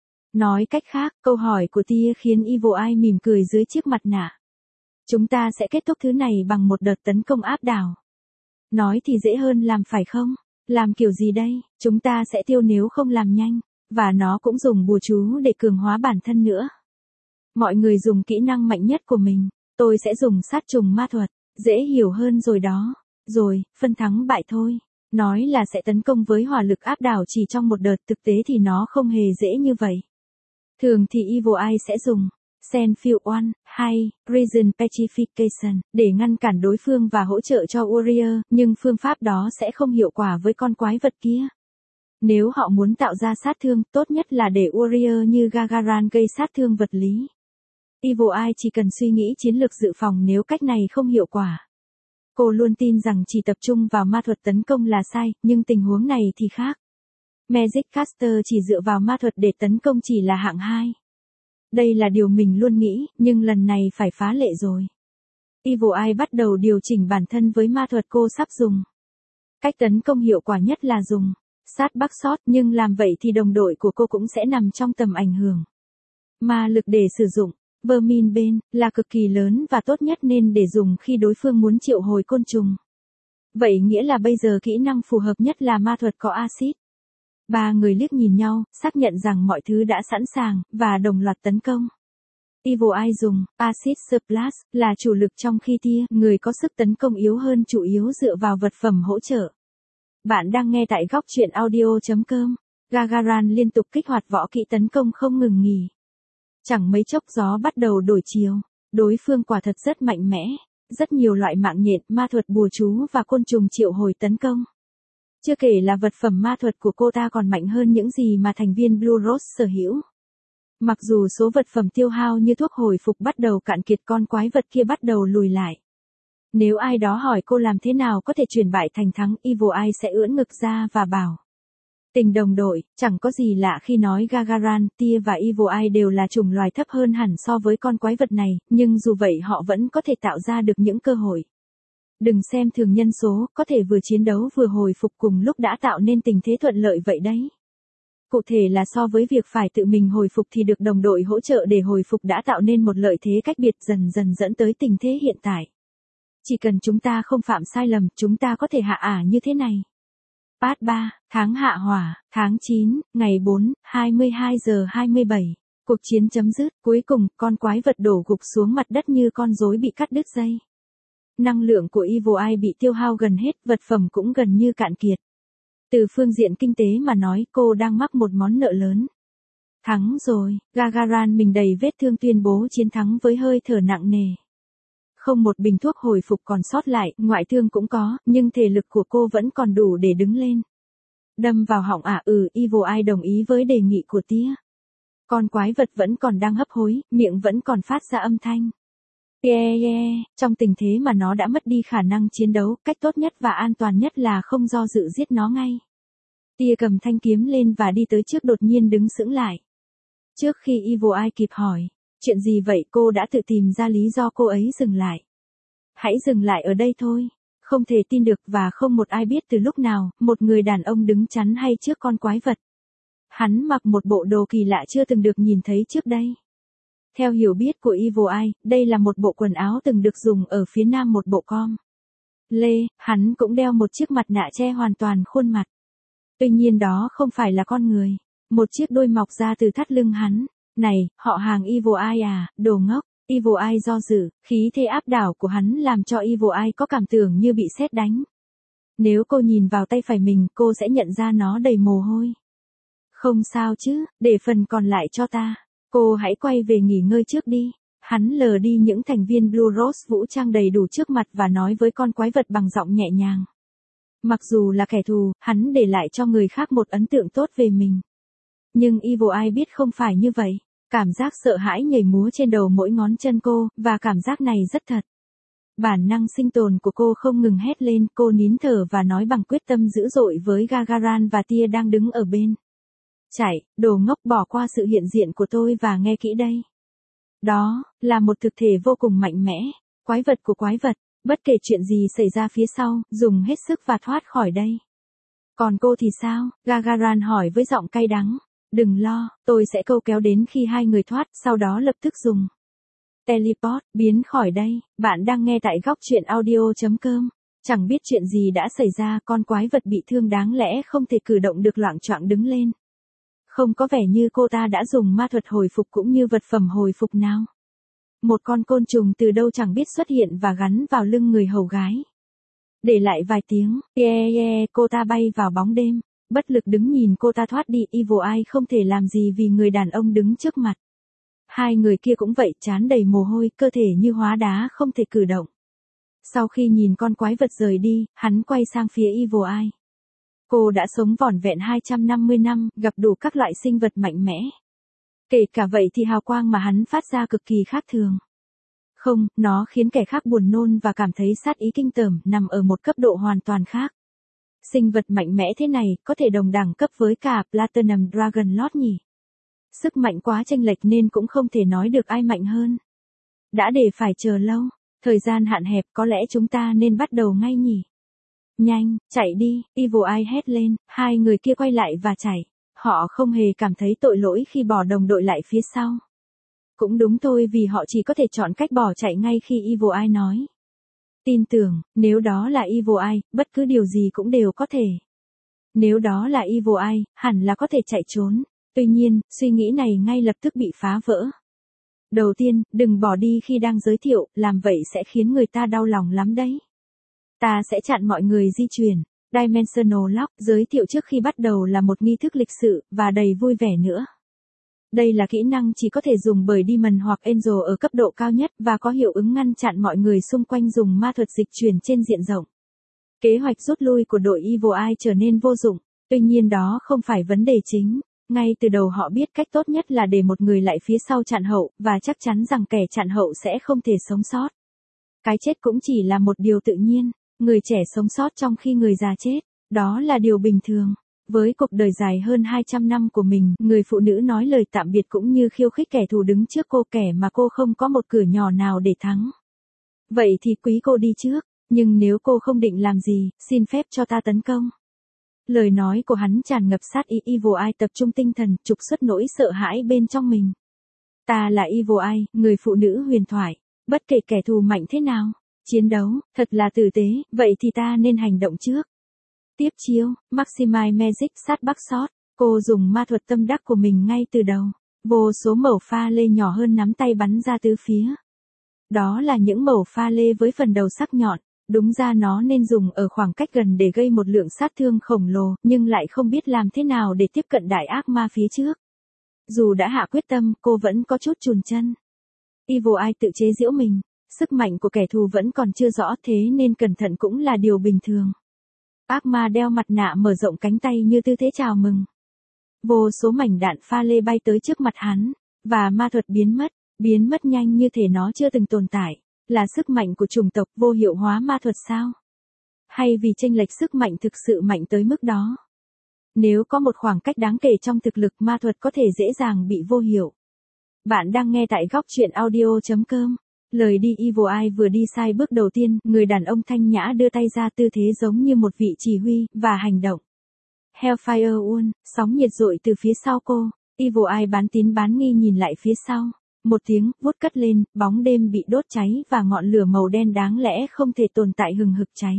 Nói cách khác, câu hỏi của Tia khiến Evil Eye mỉm cười dưới chiếc mặt nạ. Chúng ta sẽ kết thúc thứ này bằng một đợt tấn công áp đảo. Nói thì dễ hơn làm phải không? Làm kiểu gì đây? Chúng ta sẽ tiêu nếu không làm nhanh. Và nó cũng dùng bùa chú để cường hóa bản thân nữa. Mọi người dùng kỹ năng mạnh nhất của mình. Tôi sẽ dùng sát trùng ma thuật. Dễ hiểu hơn rồi đó. Rồi, phân thắng bại thôi. Nói là sẽ tấn công với hỏa lực áp đảo chỉ trong một đợt, thực tế thì nó không hề dễ như vậy. Thường thì Evil Eye sẽ dùng Senfield One, hay Reason Petrification để ngăn cản đối phương và hỗ trợ cho Warrior, nhưng phương pháp đó sẽ không hiệu quả với con quái vật kia. Nếu họ muốn tạo ra sát thương, tốt nhất là để Warrior như Gagaran gây sát thương vật lý. Evil Eye chỉ cần suy nghĩ chiến lược dự phòng nếu cách này không hiệu quả. Cô luôn tin rằng chỉ tập trung vào ma thuật tấn công là sai, nhưng tình huống này thì khác. Magic Caster chỉ dựa vào ma thuật để tấn công chỉ là hạng hai. Đây là điều mình luôn nghĩ, nhưng lần này phải phá lệ rồi. Evil Eye bắt đầu điều chỉnh bản thân với ma thuật cô sắp dùng. Cách tấn công hiệu quả nhất là dùng sát bắc sót, nhưng làm vậy thì đồng đội của cô cũng sẽ nằm trong tầm ảnh hưởng. Ma lực để sử dụng Vermin bên là cực kỳ lớn và tốt nhất nên để dùng khi đối phương muốn triệu hồi côn trùng. Vậy nghĩa là bây giờ kỹ năng phù hợp nhất là ma thuật có axit. Ba người liếc nhìn nhau, xác nhận rằng mọi thứ đã sẵn sàng, và đồng loạt tấn công. Evil Eye dùng Acid Splash là chủ lực, trong khi Tia, người có sức tấn công yếu hơn, chủ yếu dựa vào vật phẩm hỗ trợ. Bạn đang nghe tại góc truyện audio.com. Gagaran liên tục kích hoạt võ kỹ tấn công không ngừng nghỉ. Chẳng mấy chốc gió bắt đầu đổi chiều. Đối phương quả thật rất mạnh mẽ. Rất nhiều loại mạng nhện, ma thuật bùa chú và côn trùng triệu hồi tấn công. Chưa kể là vật phẩm ma thuật của cô ta còn mạnh hơn những gì mà thành viên Blue Rose sở hữu. Mặc dù số vật phẩm tiêu hao như thuốc hồi phục bắt đầu cạn kiệt, con quái vật kia bắt đầu lùi lại. Nếu ai đó hỏi cô làm thế nào có thể chuyển bại thành thắng, Evil Eye sẽ ưỡn ngực ra và bảo. Tình đồng đội, chẳng có gì lạ khi nói Gagaran, Tia và Evil Eye đều là chủng loài thấp hơn hẳn so với con quái vật này, nhưng dù vậy họ vẫn có thể tạo ra được những cơ hội. Đừng xem thường nhân số, có thể vừa chiến đấu vừa hồi phục cùng lúc đã tạo nên tình thế thuận lợi vậy đấy. Cụ thể là so với việc phải tự mình hồi phục thì được đồng đội hỗ trợ để hồi phục đã tạo nên một lợi thế cách biệt, dần dần dẫn tới tình thế hiện tại. Chỉ cần chúng ta không phạm sai lầm, chúng ta có thể hạ ả như thế này. Part ba, tháng hạ hỏa, tháng chín, ngày bốn, hai mươi hai giờ hai mươi bảy. Cuộc chiến chấm dứt, cuối cùng, con quái vật đổ gục xuống mặt đất như con rối bị cắt đứt dây. Năng lượng của Evil Eye bị tiêu hao gần hết, vật phẩm cũng gần như cạn kiệt. Từ phương diện kinh tế mà nói, cô đang mắc một món nợ lớn. Thắng rồi, Gagarin mình đầy vết thương tuyên bố chiến thắng với hơi thở nặng nề. Không một bình thuốc hồi phục còn sót lại, ngoại thương cũng có, nhưng thể lực của cô vẫn còn đủ để đứng lên. Đâm vào họng à ừ, Evil Eye đồng ý với đề nghị của tía. Con quái vật vẫn còn đang hấp hối, miệng vẫn còn phát ra âm thanh. Yeah yeah, trong tình thế mà nó đã mất đi khả năng chiến đấu, cách tốt nhất và an toàn nhất là không do dự giết nó ngay. Tia cầm thanh kiếm lên và đi tới trước đột nhiên đứng sững lại. Trước khi Evil Eye kịp hỏi, chuyện gì vậy cô đã tự tìm ra lý do cô ấy dừng lại. Hãy dừng lại ở đây thôi. Không thể tin được và không một ai biết từ lúc nào, một người đàn ông đứng chắn hay trước con quái vật. Hắn mặc một bộ đồ kỳ lạ chưa từng được nhìn thấy trước đây. Theo hiểu biết của Evil Eye, đây là một bộ quần áo từng được dùng ở phía nam một bộ com. Lê, hắn cũng đeo một chiếc mặt nạ che hoàn toàn khuôn mặt. Tuy nhiên đó không phải là con người. Một chiếc đuôi mọc ra từ thắt lưng hắn. Này, họ hàng Evil Eye à, đồ ngốc. Evil Eye do dự, khí thế áp đảo của hắn làm cho Evil Eye có cảm tưởng như bị sét đánh. Nếu cô nhìn vào tay phải mình, cô sẽ nhận ra nó đầy mồ hôi. Không sao chứ, để phần còn lại cho ta. Cô hãy quay về nghỉ ngơi trước đi. Hắn lờ đi những thành viên Blue Rose vũ trang đầy đủ trước mặt và nói với con quái vật bằng giọng nhẹ nhàng. Mặc dù là kẻ thù, hắn để lại cho người khác một ấn tượng tốt về mình. Nhưng Evil Eye biết không phải như vậy. Cảm giác sợ hãi nhảy múa trên đầu mỗi ngón chân cô, và cảm giác này rất thật. Bản năng sinh tồn của cô không ngừng hét lên, cô nín thở và nói bằng quyết tâm dữ dội với Gagarin và Tia đang đứng ở bên. Chạy, đồ ngốc, bỏ qua sự hiện diện của tôi và nghe kỹ đây. Đó, là một thực thể vô cùng mạnh mẽ, quái vật của quái vật, bất kể chuyện gì xảy ra phía sau, dùng hết sức và thoát khỏi đây. Còn cô thì sao? Gagarin hỏi với giọng cay đắng. Đừng lo, tôi sẽ câu kéo đến khi hai người thoát, sau đó lập tức dùng teleport, biến khỏi đây. Bạn đang nghe tại góc truyện audio chấm com. Chẳng biết chuyện gì đã xảy ra, con quái vật bị thương đáng lẽ không thể cử động được loạng choạng đứng lên. Không có vẻ như cô ta đã dùng ma thuật hồi phục cũng như vật phẩm hồi phục nào. Một con côn trùng từ đâu chẳng biết xuất hiện và gắn vào lưng người hầu gái. Để lại vài tiếng, yeah yeah, cô ta bay vào bóng đêm. Bất lực đứng nhìn cô ta thoát đi, Evil Eye không thể làm gì vì người đàn ông đứng trước mặt. Hai người kia cũng vậy, trán đầy mồ hôi, cơ thể như hóa đá không thể cử động. Sau khi nhìn con quái vật rời đi, hắn quay sang phía Evil Eye. Cô đã sống vỏn vẹn hai trăm năm mươi năm, gặp đủ các loại sinh vật mạnh mẽ. Kể cả vậy thì hào quang mà hắn phát ra cực kỳ khác thường. Không, nó khiến kẻ khác buồn nôn và cảm thấy sát ý kinh tởm, nằm ở một cấp độ hoàn toàn khác. Sinh vật mạnh mẽ thế này, có thể đồng đẳng cấp với cả Platinum Dragon Lord nhỉ? Sức mạnh quá chênh lệch nên cũng không thể nói được ai mạnh hơn. Đã để phải chờ lâu, thời gian hạn hẹp, có lẽ chúng ta nên bắt đầu ngay nhỉ? Nhanh, chạy đi, Evil Eye hét lên, hai người kia quay lại và chạy. Họ không hề cảm thấy tội lỗi khi bỏ đồng đội lại phía sau. Cũng đúng thôi, vì họ chỉ có thể chọn cách bỏ chạy ngay khi Evil Eye nói. Tin tưởng, nếu đó là Evil Eye, bất cứ điều gì cũng đều có thể. Nếu đó là Evil Eye, hẳn là có thể chạy trốn. Tuy nhiên, suy nghĩ này ngay lập tức bị phá vỡ. Đầu tiên, đừng bỏ đi khi đang giới thiệu, làm vậy sẽ khiến người ta đau lòng lắm đấy. Ta sẽ chặn mọi người di chuyển. Dimensional Lock giới thiệu trước khi bắt đầu là một nghi thức lịch sự, và đầy vui vẻ nữa. Đây là kỹ năng chỉ có thể dùng bởi Demon hoặc Angel ở cấp độ cao nhất và có hiệu ứng ngăn chặn mọi người xung quanh dùng ma thuật dịch chuyển trên diện rộng. Kế hoạch rút lui của đội Evil Eye trở nên vô dụng, tuy nhiên đó không phải vấn đề chính. Ngay từ đầu họ biết cách tốt nhất là để một người lại phía sau chặn hậu, và chắc chắn rằng kẻ chặn hậu sẽ không thể sống sót. Cái chết cũng chỉ là một điều tự nhiên, người trẻ sống sót trong khi người già chết, đó là điều bình thường. Với cuộc đời dài hơn hai trăm năm của mình, người phụ nữ nói lời tạm biệt cũng như khiêu khích kẻ thù đứng trước cô, kẻ mà cô không có một cửa nhỏ nào để thắng. Vậy thì quý cô đi trước, nhưng nếu cô không định làm gì, xin phép cho ta tấn công. Lời nói của hắn tràn ngập sát ý. Evil Eye tập trung tinh thần, trục xuất nỗi sợ hãi bên trong mình. Ta là Evil Eye, người phụ nữ huyền thoại. Bất kể kẻ thù mạnh thế nào, chiến đấu, thật là tử tế, vậy thì ta nên hành động trước. Tiếp chiêu, Maximize Magic sát bắc shot. Cô dùng ma thuật tâm đắc của mình ngay từ đầu. Vô số mẩu pha lê nhỏ hơn nắm tay bắn ra tứ phía. Đó là những mẩu pha lê với phần đầu sắc nhọn. Đúng ra nó nên dùng ở khoảng cách gần để gây một lượng sát thương khổng lồ, nhưng lại không biết làm thế nào để tiếp cận đại ác ma phía trước. Dù đã hạ quyết tâm, cô vẫn có chút chùn chân. Evil Eye tự chế giễu mình, sức mạnh của kẻ thù vẫn còn chưa rõ, thế nên cẩn thận cũng là điều bình thường. Ác ma đeo mặt nạ mở rộng cánh tay như tư thế chào mừng. Vô số mảnh đạn pha lê bay tới trước mặt hắn, và ma thuật biến mất, biến mất nhanh như thể nó chưa từng tồn tại. Là sức mạnh của chủng tộc vô hiệu hóa ma thuật sao? Hay vì chênh lệch sức mạnh thực sự mạnh tới mức đó? Nếu có một khoảng cách đáng kể trong thực lực, ma thuật có thể dễ dàng bị vô hiệu. Bạn đang nghe tại góc truyện audio.com. Lời đi Evil Eye vừa đi sai bước đầu tiên, người đàn ông thanh nhã đưa tay ra tư thế giống như một vị chỉ huy, và hành động. Hellfire One, sóng nhiệt dội từ phía sau cô. Evil Eye bán tín bán nghi nhìn lại phía sau. Một tiếng vút cất lên, bóng đêm bị đốt cháy và ngọn lửa màu đen đáng lẽ không thể tồn tại hừng hực cháy.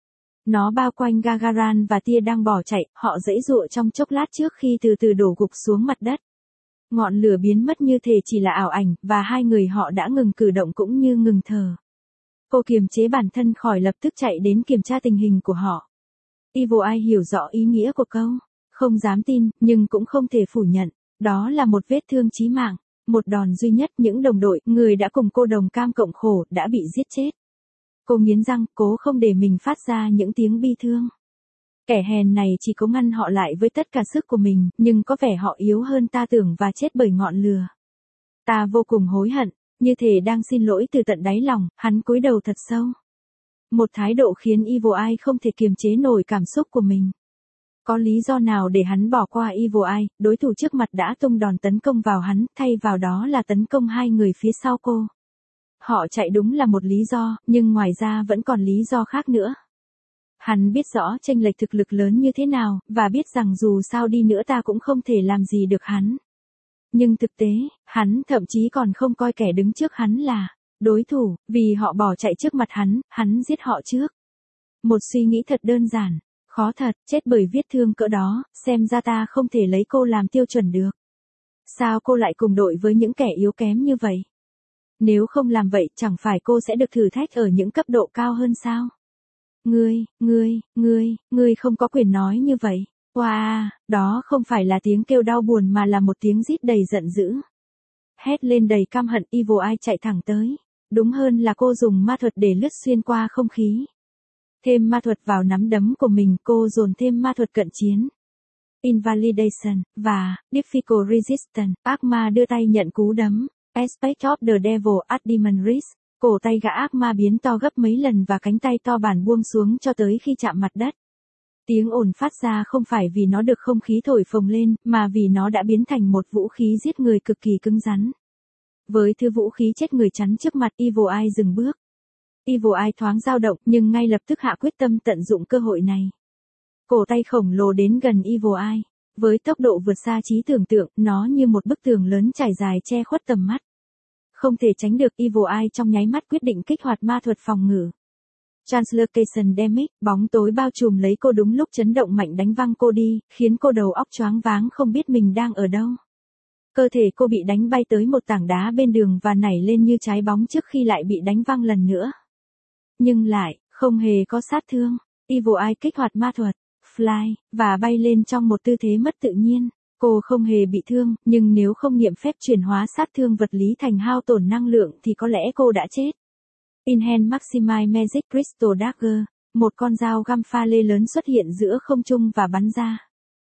Nó bao quanh Gagaran và Tia đang bỏ chạy, họ giãy giụa trong chốc lát trước khi từ từ đổ gục xuống mặt đất. Ngọn lửa biến mất như thể chỉ là ảo ảnh, và hai người họ đã ngừng cử động cũng như ngừng thở. Cô kiềm chế bản thân khỏi lập tức chạy đến kiểm tra tình hình của họ. Evil Eye hiểu rõ ý nghĩa của câu, không dám tin, nhưng cũng không thể phủ nhận. Đó là một vết thương chí mạng, một đòn duy nhất, những đồng đội, người đã cùng cô đồng cam cộng khổ, đã bị giết chết. Cô nghiến răng, cố không để mình phát ra những tiếng bi thương. Kẻ hèn này chỉ cố ngăn họ lại với tất cả sức của mình, nhưng có vẻ họ yếu hơn ta tưởng và chết bởi ngọn lửa. Ta vô cùng hối hận, như thể đang xin lỗi từ tận đáy lòng, hắn cúi đầu thật sâu. Một thái độ khiến Evil Eye không thể kiềm chế nổi cảm xúc của mình. Có lý do nào để hắn bỏ qua Evil Eye, đối thủ trước mặt đã tung đòn tấn công vào hắn, thay vào đó là tấn công hai người phía sau cô. Họ chạy đúng là một lý do, nhưng ngoài ra vẫn còn lý do khác nữa. Hắn biết rõ chênh lệch thực lực lớn như thế nào, và biết rằng dù sao đi nữa ta cũng không thể làm gì được hắn. Nhưng thực tế, hắn thậm chí còn không coi kẻ đứng trước hắn là đối thủ, vì họ bỏ chạy trước mặt hắn, hắn giết họ trước. Một suy nghĩ thật đơn giản, khó thật, chết bởi vết thương cỡ đó, xem ra ta không thể lấy cô làm tiêu chuẩn được. Sao cô lại cùng đội với những kẻ yếu kém như vậy? Nếu không làm vậy, chẳng phải cô sẽ được thử thách ở những cấp độ cao hơn sao? Ngươi, ngươi, ngươi, ngươi không có quyền nói như vậy. Wow, đó không phải là tiếng kêu đau buồn mà là một tiếng rít đầy giận dữ. Hét lên đầy căm hận, Evil Eye chạy thẳng tới. Đúng hơn là cô dùng ma thuật để lướt xuyên qua không khí. Thêm ma thuật vào nắm đấm của mình, cô dồn thêm ma thuật cận chiến. Invalidation, và Difficult Resistance. Ác ma đưa tay nhận cú đấm. Aspect of the Devil at Demon Risk. Cổ tay gã ác ma biến to gấp mấy lần và cánh tay to bản buông xuống cho tới khi chạm mặt đất. Tiếng ồn phát ra không phải vì nó được không khí thổi phồng lên, mà vì nó đã biến thành một vũ khí giết người cực kỳ cứng rắn. Với thứ vũ khí chết người chắn trước mặt, Evil Eye dừng bước. Evil Eye thoáng dao động, nhưng ngay lập tức hạ quyết tâm tận dụng cơ hội này. Cổ tay khổng lồ đến gần Evil Eye. Với tốc độ vượt xa trí tưởng tượng, nó như một bức tường lớn trải dài che khuất tầm mắt. Không thể tránh được, Evil Eye trong nháy mắt quyết định kích hoạt ma thuật phòng ngự. Translocation Damage, bóng tối bao trùm lấy cô đúng lúc chấn động mạnh đánh văng cô đi, khiến cô đầu óc choáng váng không biết mình đang ở đâu. Cơ thể cô bị đánh bay tới một tảng đá bên đường và nảy lên như trái bóng trước khi lại bị đánh văng lần nữa. Nhưng lại, không hề có sát thương. Evil Eye kích hoạt ma thuật, Fly, và bay lên trong một tư thế mất tự nhiên. Cô không hề bị thương, nhưng nếu không nghiệm phép chuyển hóa sát thương vật lý thành hao tổn năng lượng thì có lẽ cô đã chết. Inhand Maximize Magic Crystal Dagger, một con dao găm pha lê lớn xuất hiện giữa không trung và bắn ra.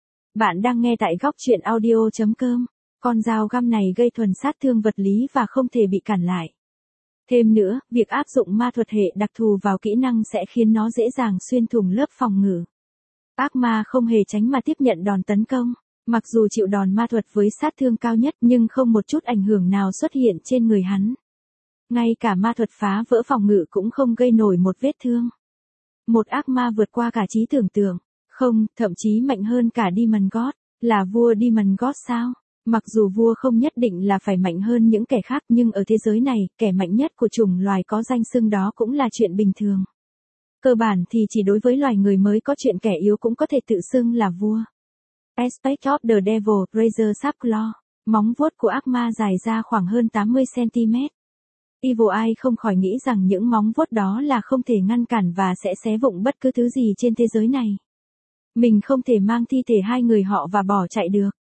Bạn đang nghe tại góc truyện audio.com. Con dao găm này gây thuần sát thương vật lý và không thể bị cản lại. Thêm nữa, việc áp dụng ma thuật hệ đặc thù vào kỹ năng sẽ khiến nó dễ dàng xuyên thủng lớp phòng ngự. Ác ma không hề tránh mà tiếp nhận đòn tấn công. Mặc dù chịu đòn ma thuật với sát thương cao nhất nhưng không một chút ảnh hưởng nào xuất hiện trên người hắn. Ngay cả ma thuật phá vỡ phòng ngự cũng không gây nổi một vết thương. Một ác ma vượt qua cả trí tưởng tượng. Không, thậm chí mạnh hơn cả Demon God. Là vua Demon God sao? Mặc dù vua không nhất định là phải mạnh hơn những kẻ khác, nhưng ở thế giới này, kẻ mạnh nhất của chủng loài có danh xưng đó cũng là chuyện bình thường. Cơ bản thì chỉ đối với loài người mới có chuyện kẻ yếu cũng có thể tự xưng là vua. Aspect of the Devil, Razor Sharp Claw. Móng vuốt của ác ma dài ra khoảng hơn tám mươi xăng-ti-mét. Evil Eye không khỏi nghĩ rằng những móng vuốt đó là không thể ngăn cản và sẽ xé vụn bất cứ thứ gì trên thế giới này. Mình không thể mang thi thể hai người họ và bỏ chạy được.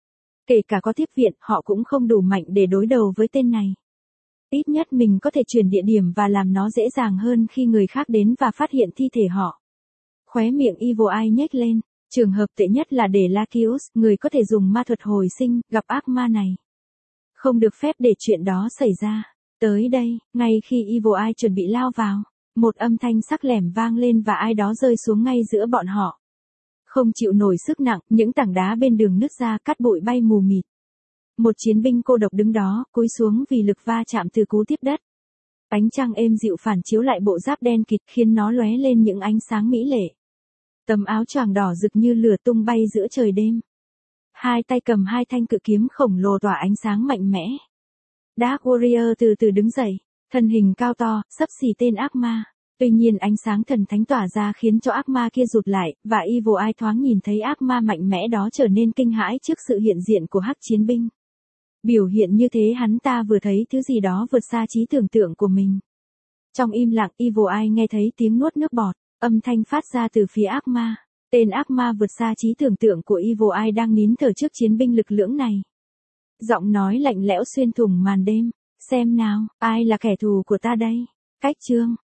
Kể cả có tiếp viện, họ cũng không đủ mạnh để đối đầu với tên này. Ít nhất mình có thể chuyển địa điểm và làm nó dễ dàng hơn khi người khác đến và phát hiện thi thể họ. Khóe miệng Evil Eye nhếch lên. Trường hợp tệ nhất là để Lakius, người có thể dùng ma thuật hồi sinh, gặp ác ma này. Không được phép để chuyện đó xảy ra. Tới đây, ngay khi Evil Eye chuẩn bị lao vào, một âm thanh sắc lẻm vang lên và ai đó rơi xuống ngay giữa bọn họ. Không chịu nổi sức nặng, những tảng đá bên đường nứt ra, cát bụi bay mù mịt. Một chiến binh cô độc đứng đó, cúi xuống vì lực va chạm từ cú tiếp đất. Ánh trăng êm dịu phản chiếu lại bộ giáp đen kịt khiến nó lóe lên những ánh sáng mỹ lệ. Tấm áo choàng đỏ rực như lửa tung bay giữa trời đêm. Hai tay cầm hai thanh cự kiếm khổng lồ tỏa ánh sáng mạnh mẽ. Dark Warrior từ từ đứng dậy, thân hình cao to, xấp xỉ tên ác ma. Tuy nhiên ánh sáng thần thánh tỏa ra khiến cho ác ma kia rụt lại, và Evil Eye thoáng nhìn thấy ác ma mạnh mẽ đó trở nên kinh hãi trước sự hiện diện của hắc chiến binh. Biểu hiện như thế hắn ta vừa thấy thứ gì đó vượt xa trí tưởng tượng của mình. Trong im lặng, Evil Eye nghe thấy tiếng nuốt nước bọt, âm thanh phát ra từ phía ác ma. Tên ác ma vượt xa trí tưởng tượng của Evil Eye đang nín thở trước chiến binh lực lưỡng này. Giọng nói lạnh lẽo xuyên thủng màn đêm. Xem nào, ai là kẻ thù của ta đây? Cách chương.